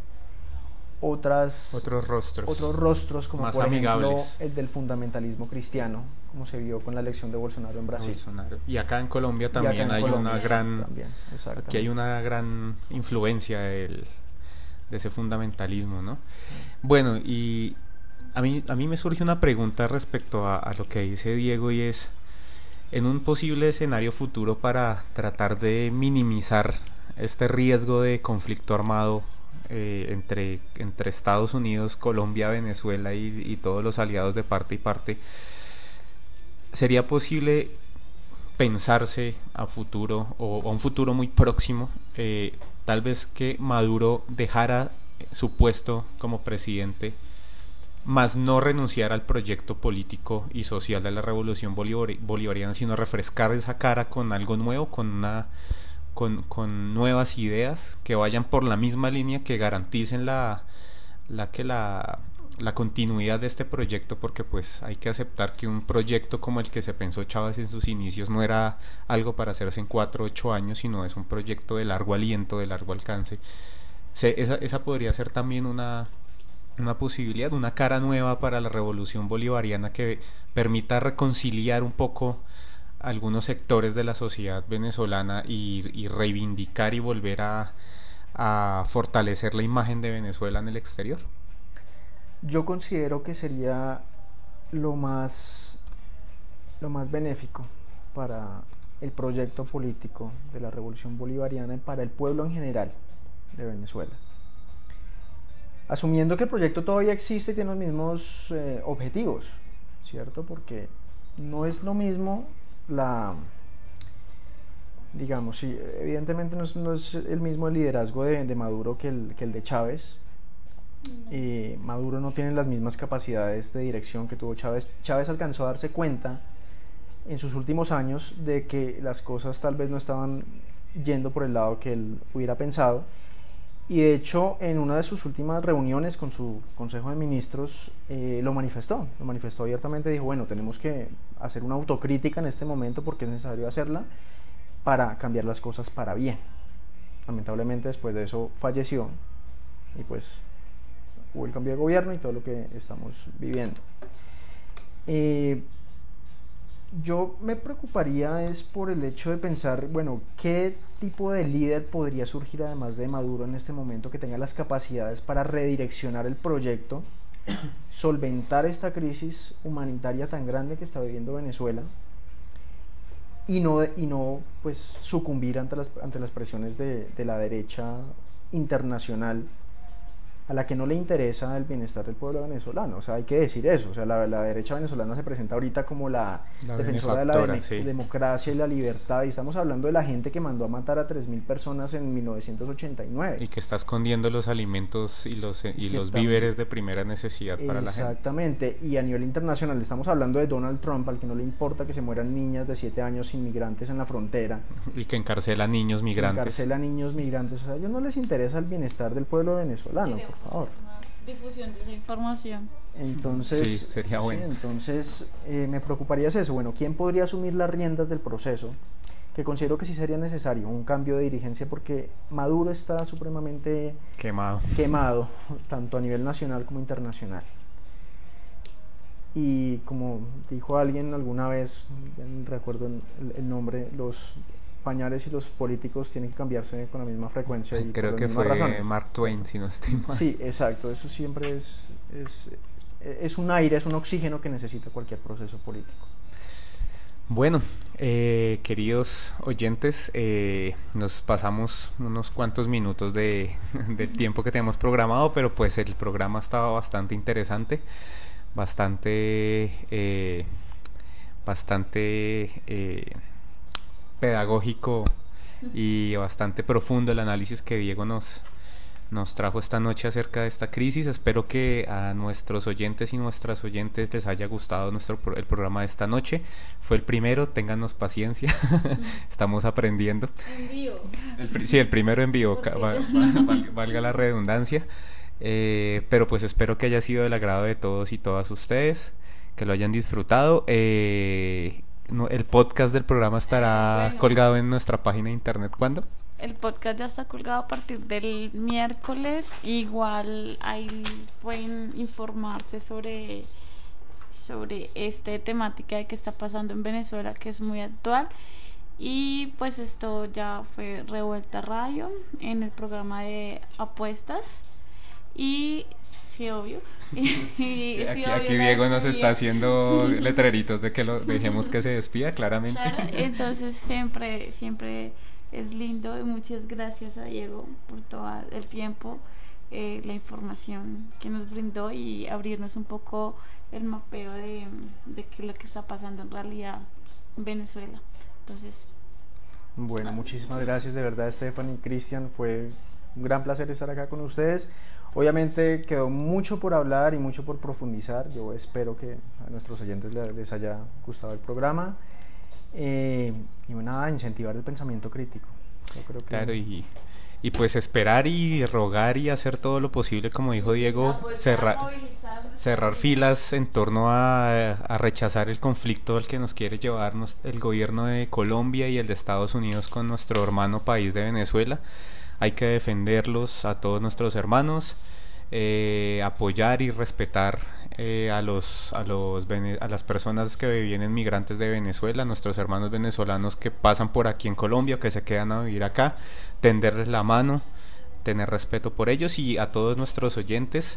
[SPEAKER 4] otras,
[SPEAKER 3] otros rostros,
[SPEAKER 4] otros rostros como
[SPEAKER 3] más
[SPEAKER 4] por
[SPEAKER 3] amigables.
[SPEAKER 4] ejemplo el del fundamentalismo cristiano, como se vio con la elección de Bolsonaro en Brasil.
[SPEAKER 3] Bolsonaro. Y acá en Colombia también en hay Colombia, una gran
[SPEAKER 4] también,
[SPEAKER 3] aquí hay una gran influencia del, de ese fundamentalismo, ¿no? Bueno, y a mí, a mí me surge una pregunta respecto a, a lo que dice Diego, y es: en un posible escenario futuro para tratar de minimizar este riesgo de conflicto armado eh, entre, entre Estados Unidos, Colombia, Venezuela y, y todos los aliados de parte y parte, ¿sería posible pensarse a futuro o a un futuro muy próximo eh, tal vez que Maduro dejara su puesto como presidente, más no renunciar al proyecto político y social de la revolución bolivar- bolivariana, sino refrescar esa cara con algo nuevo, con una con, con nuevas ideas que vayan por la misma línea, que garanticen la, la que la, la continuidad de este proyecto? Porque pues hay que aceptar que un proyecto como el que se pensó Chávez en sus inicios no era algo para hacerse en cuatro o ocho años, sino es un proyecto de largo aliento, de largo alcance. Se, esa, esa podría ser también una una posibilidad, una cara nueva para la revolución bolivariana que permita reconciliar un poco algunos sectores de la sociedad venezolana y, y reivindicar y volver a, a fortalecer la imagen de Venezuela en el exterior.
[SPEAKER 4] Yo considero que sería lo más, lo más benéfico para el proyecto político de la revolución bolivariana y para el pueblo en general de Venezuela. Asumiendo que el proyecto todavía existe y tiene los mismos eh, objetivos, ¿cierto? Porque no es lo mismo la, digamos, sí, evidentemente no es, no es el mismo el liderazgo de, de Maduro que el, que el de Chávez, Eh, Maduro no tiene las mismas capacidades de dirección que tuvo Chávez. Chávez alcanzó a darse cuenta en sus últimos años de que las cosas tal vez no estaban yendo por el lado que él hubiera pensado, y de hecho en una de sus últimas reuniones con su Consejo de Ministros eh, lo manifestó, lo manifestó abiertamente. Dijo, bueno, tenemos que hacer una autocrítica en este momento porque es necesario hacerla para cambiar las cosas para bien. Lamentablemente después de eso falleció y pues hubo el cambio de gobierno y todo lo que estamos viviendo. Eh, yo me preocuparía es por el hecho de pensar, bueno, ¿qué tipo de líder podría surgir además de Maduro en este momento que tenga las capacidades para redireccionar el proyecto, solventar esta crisis humanitaria tan grande que está viviendo Venezuela y no, y no pues, sucumbir ante las, ante las presiones de, de la derecha internacional, a la que no le interesa el bienestar del pueblo venezolano? O sea, hay que decir eso. O sea, la, la derecha venezolana se presenta ahorita como la,
[SPEAKER 3] la
[SPEAKER 4] defensora de la de
[SPEAKER 3] sí.
[SPEAKER 4] democracia y la libertad, y estamos hablando de la gente que mandó a matar a tres mil personas en mil novecientos ochenta y nueve.
[SPEAKER 3] Y que está escondiendo los alimentos y los, y los víveres de primera necesidad para la gente.
[SPEAKER 4] Exactamente. Y a nivel internacional estamos hablando de Donald Trump, al que no le importa que se mueran niñas de siete años inmigrantes en la frontera.
[SPEAKER 3] Y que encarcela a niños migrantes.
[SPEAKER 4] Que encarcela a niños migrantes. O sea, a ellos no les interesa el bienestar del pueblo venezolano, por favor.
[SPEAKER 1] Difusión de esa información.
[SPEAKER 4] Entonces,
[SPEAKER 3] sí, sería bueno.
[SPEAKER 4] Sí, entonces eh, me preocuparía es eso. Bueno, ¿quién podría asumir las riendas del proceso? Que considero que sí sería necesario un cambio de dirigencia, porque Maduro está supremamente
[SPEAKER 3] quemado,
[SPEAKER 4] quemado tanto a nivel nacional como internacional. Y como dijo alguien alguna vez, no recuerdo el, el nombre, los pañales y los políticos tienen que cambiarse con la misma frecuencia. Y
[SPEAKER 3] creo que fue razones. Mark Twain, si no estoy mal.
[SPEAKER 4] Sí, exacto, eso siempre es, es, es un aire, es un oxígeno que necesita cualquier proceso político.
[SPEAKER 3] Bueno, eh, queridos oyentes, eh, nos pasamos unos cuantos minutos de, de tiempo que teníamos programado, pero pues el programa estaba bastante interesante, bastante, eh, bastante... Eh, pedagógico y bastante profundo el análisis que Diego nos, nos trajo esta noche acerca de esta crisis. Espero que a nuestros oyentes y nuestras oyentes les haya gustado nuestro el programa de esta noche. Fue el primero, ténganos paciencia, estamos aprendiendo.
[SPEAKER 1] En vivo.
[SPEAKER 3] El, sí, el primero en vivo, val, val, valga la redundancia. Eh, pero pues espero que haya sido del agrado de todos y todas ustedes, que lo hayan disfrutado. Eh, No, el podcast del programa estará bueno. colgado en nuestra página de internet. ¿Cuándo?
[SPEAKER 1] El podcast ya está colgado a partir del miércoles. Igual ahí pueden informarse sobre, sobre esta temática de qué está pasando en Venezuela, que es muy actual. Y pues esto ya fue Revuelta Radio en el programa de apuestas. Y sí, obvio. Y, y,
[SPEAKER 3] aquí,
[SPEAKER 1] sí, obvio
[SPEAKER 3] aquí Diego nos está haciendo letreritos de que lo dejemos que se despida, claramente.
[SPEAKER 1] Claro, entonces siempre, siempre es lindo, y muchas gracias a Diego por todo el tiempo, eh, la información que nos brindó y abrirnos un poco el mapeo de, de qué es lo que está pasando en realidad en Venezuela. Entonces,
[SPEAKER 4] bueno, muchísimas gracias de verdad, Stephanie y Cristian, fue un gran placer estar acá con ustedes. Obviamente quedó mucho por hablar y mucho por profundizar. Yo espero que a nuestros oyentes les haya gustado el programa. Eh, y nada, incentivar el pensamiento crítico. Yo creo que...
[SPEAKER 3] Claro, y, y pues esperar y rogar y hacer todo lo posible, como dijo Diego, cerrar, cerrar filas en torno a, a rechazar el conflicto al que nos quiere llevarnos el gobierno de Colombia y el de Estados Unidos con nuestro hermano país de Venezuela. Hay que defenderlos a todos nuestros hermanos, eh, apoyar y respetar eh, a, los, a, los, a las personas que vienen migrantes de Venezuela, nuestros hermanos venezolanos que pasan por aquí en Colombia, que se quedan a vivir acá, tenderles la mano, tener respeto por ellos, y a todos nuestros oyentes.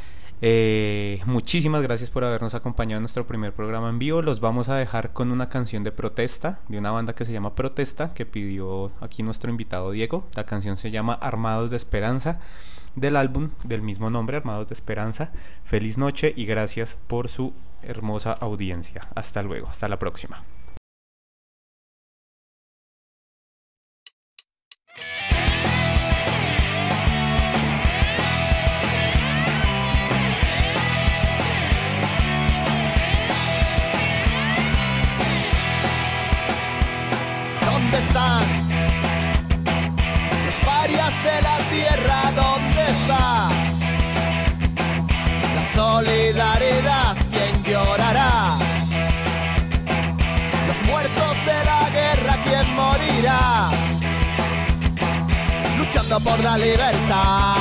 [SPEAKER 3] Eh, muchísimas gracias por habernos acompañado en nuestro primer programa en vivo. Los vamos a dejar con una canción de protesta de una banda que se llama Protesta, que pidió aquí nuestro invitado Diego. La canción se llama Armados de Esperanza, del álbum del mismo nombre, Armados de Esperanza. Feliz noche y gracias por su hermosa audiencia. Hasta luego, hasta la próxima.
[SPEAKER 6] luchando por la libertad.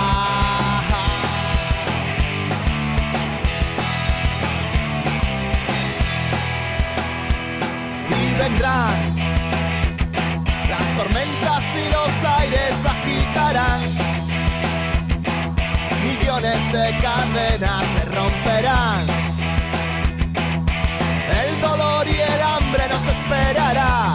[SPEAKER 6] Y vendrán las tormentas y los aires agitarán. Millones de cadenas se romperán. El dolor y el hambre nos esperará.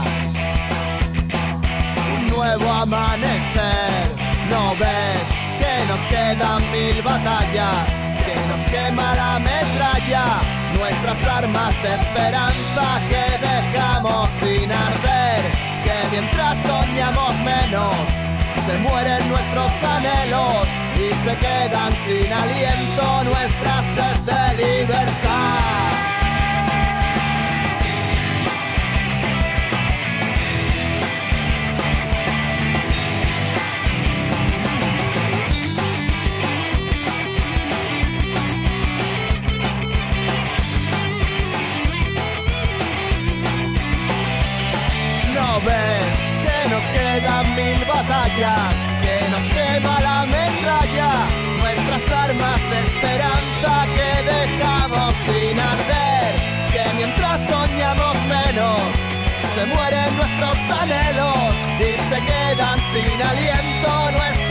[SPEAKER 6] Un nuevo amanecer. ¿No ves que nos quedan mil batallas? Que nos quema la metralla. Nuestras armas de esperanza que dejamos sin arder. Que mientras soñamos menos, se mueren nuestros anhelos y se quedan sin aliento nuestra sed de libertad. ¿No ves que nos quedan mil batallas? Que nos quema la metralla. Nuestras armas de esperanza que dejamos sin arder. Que mientras soñamos menos, se mueren nuestros anhelos y se quedan sin aliento nuestras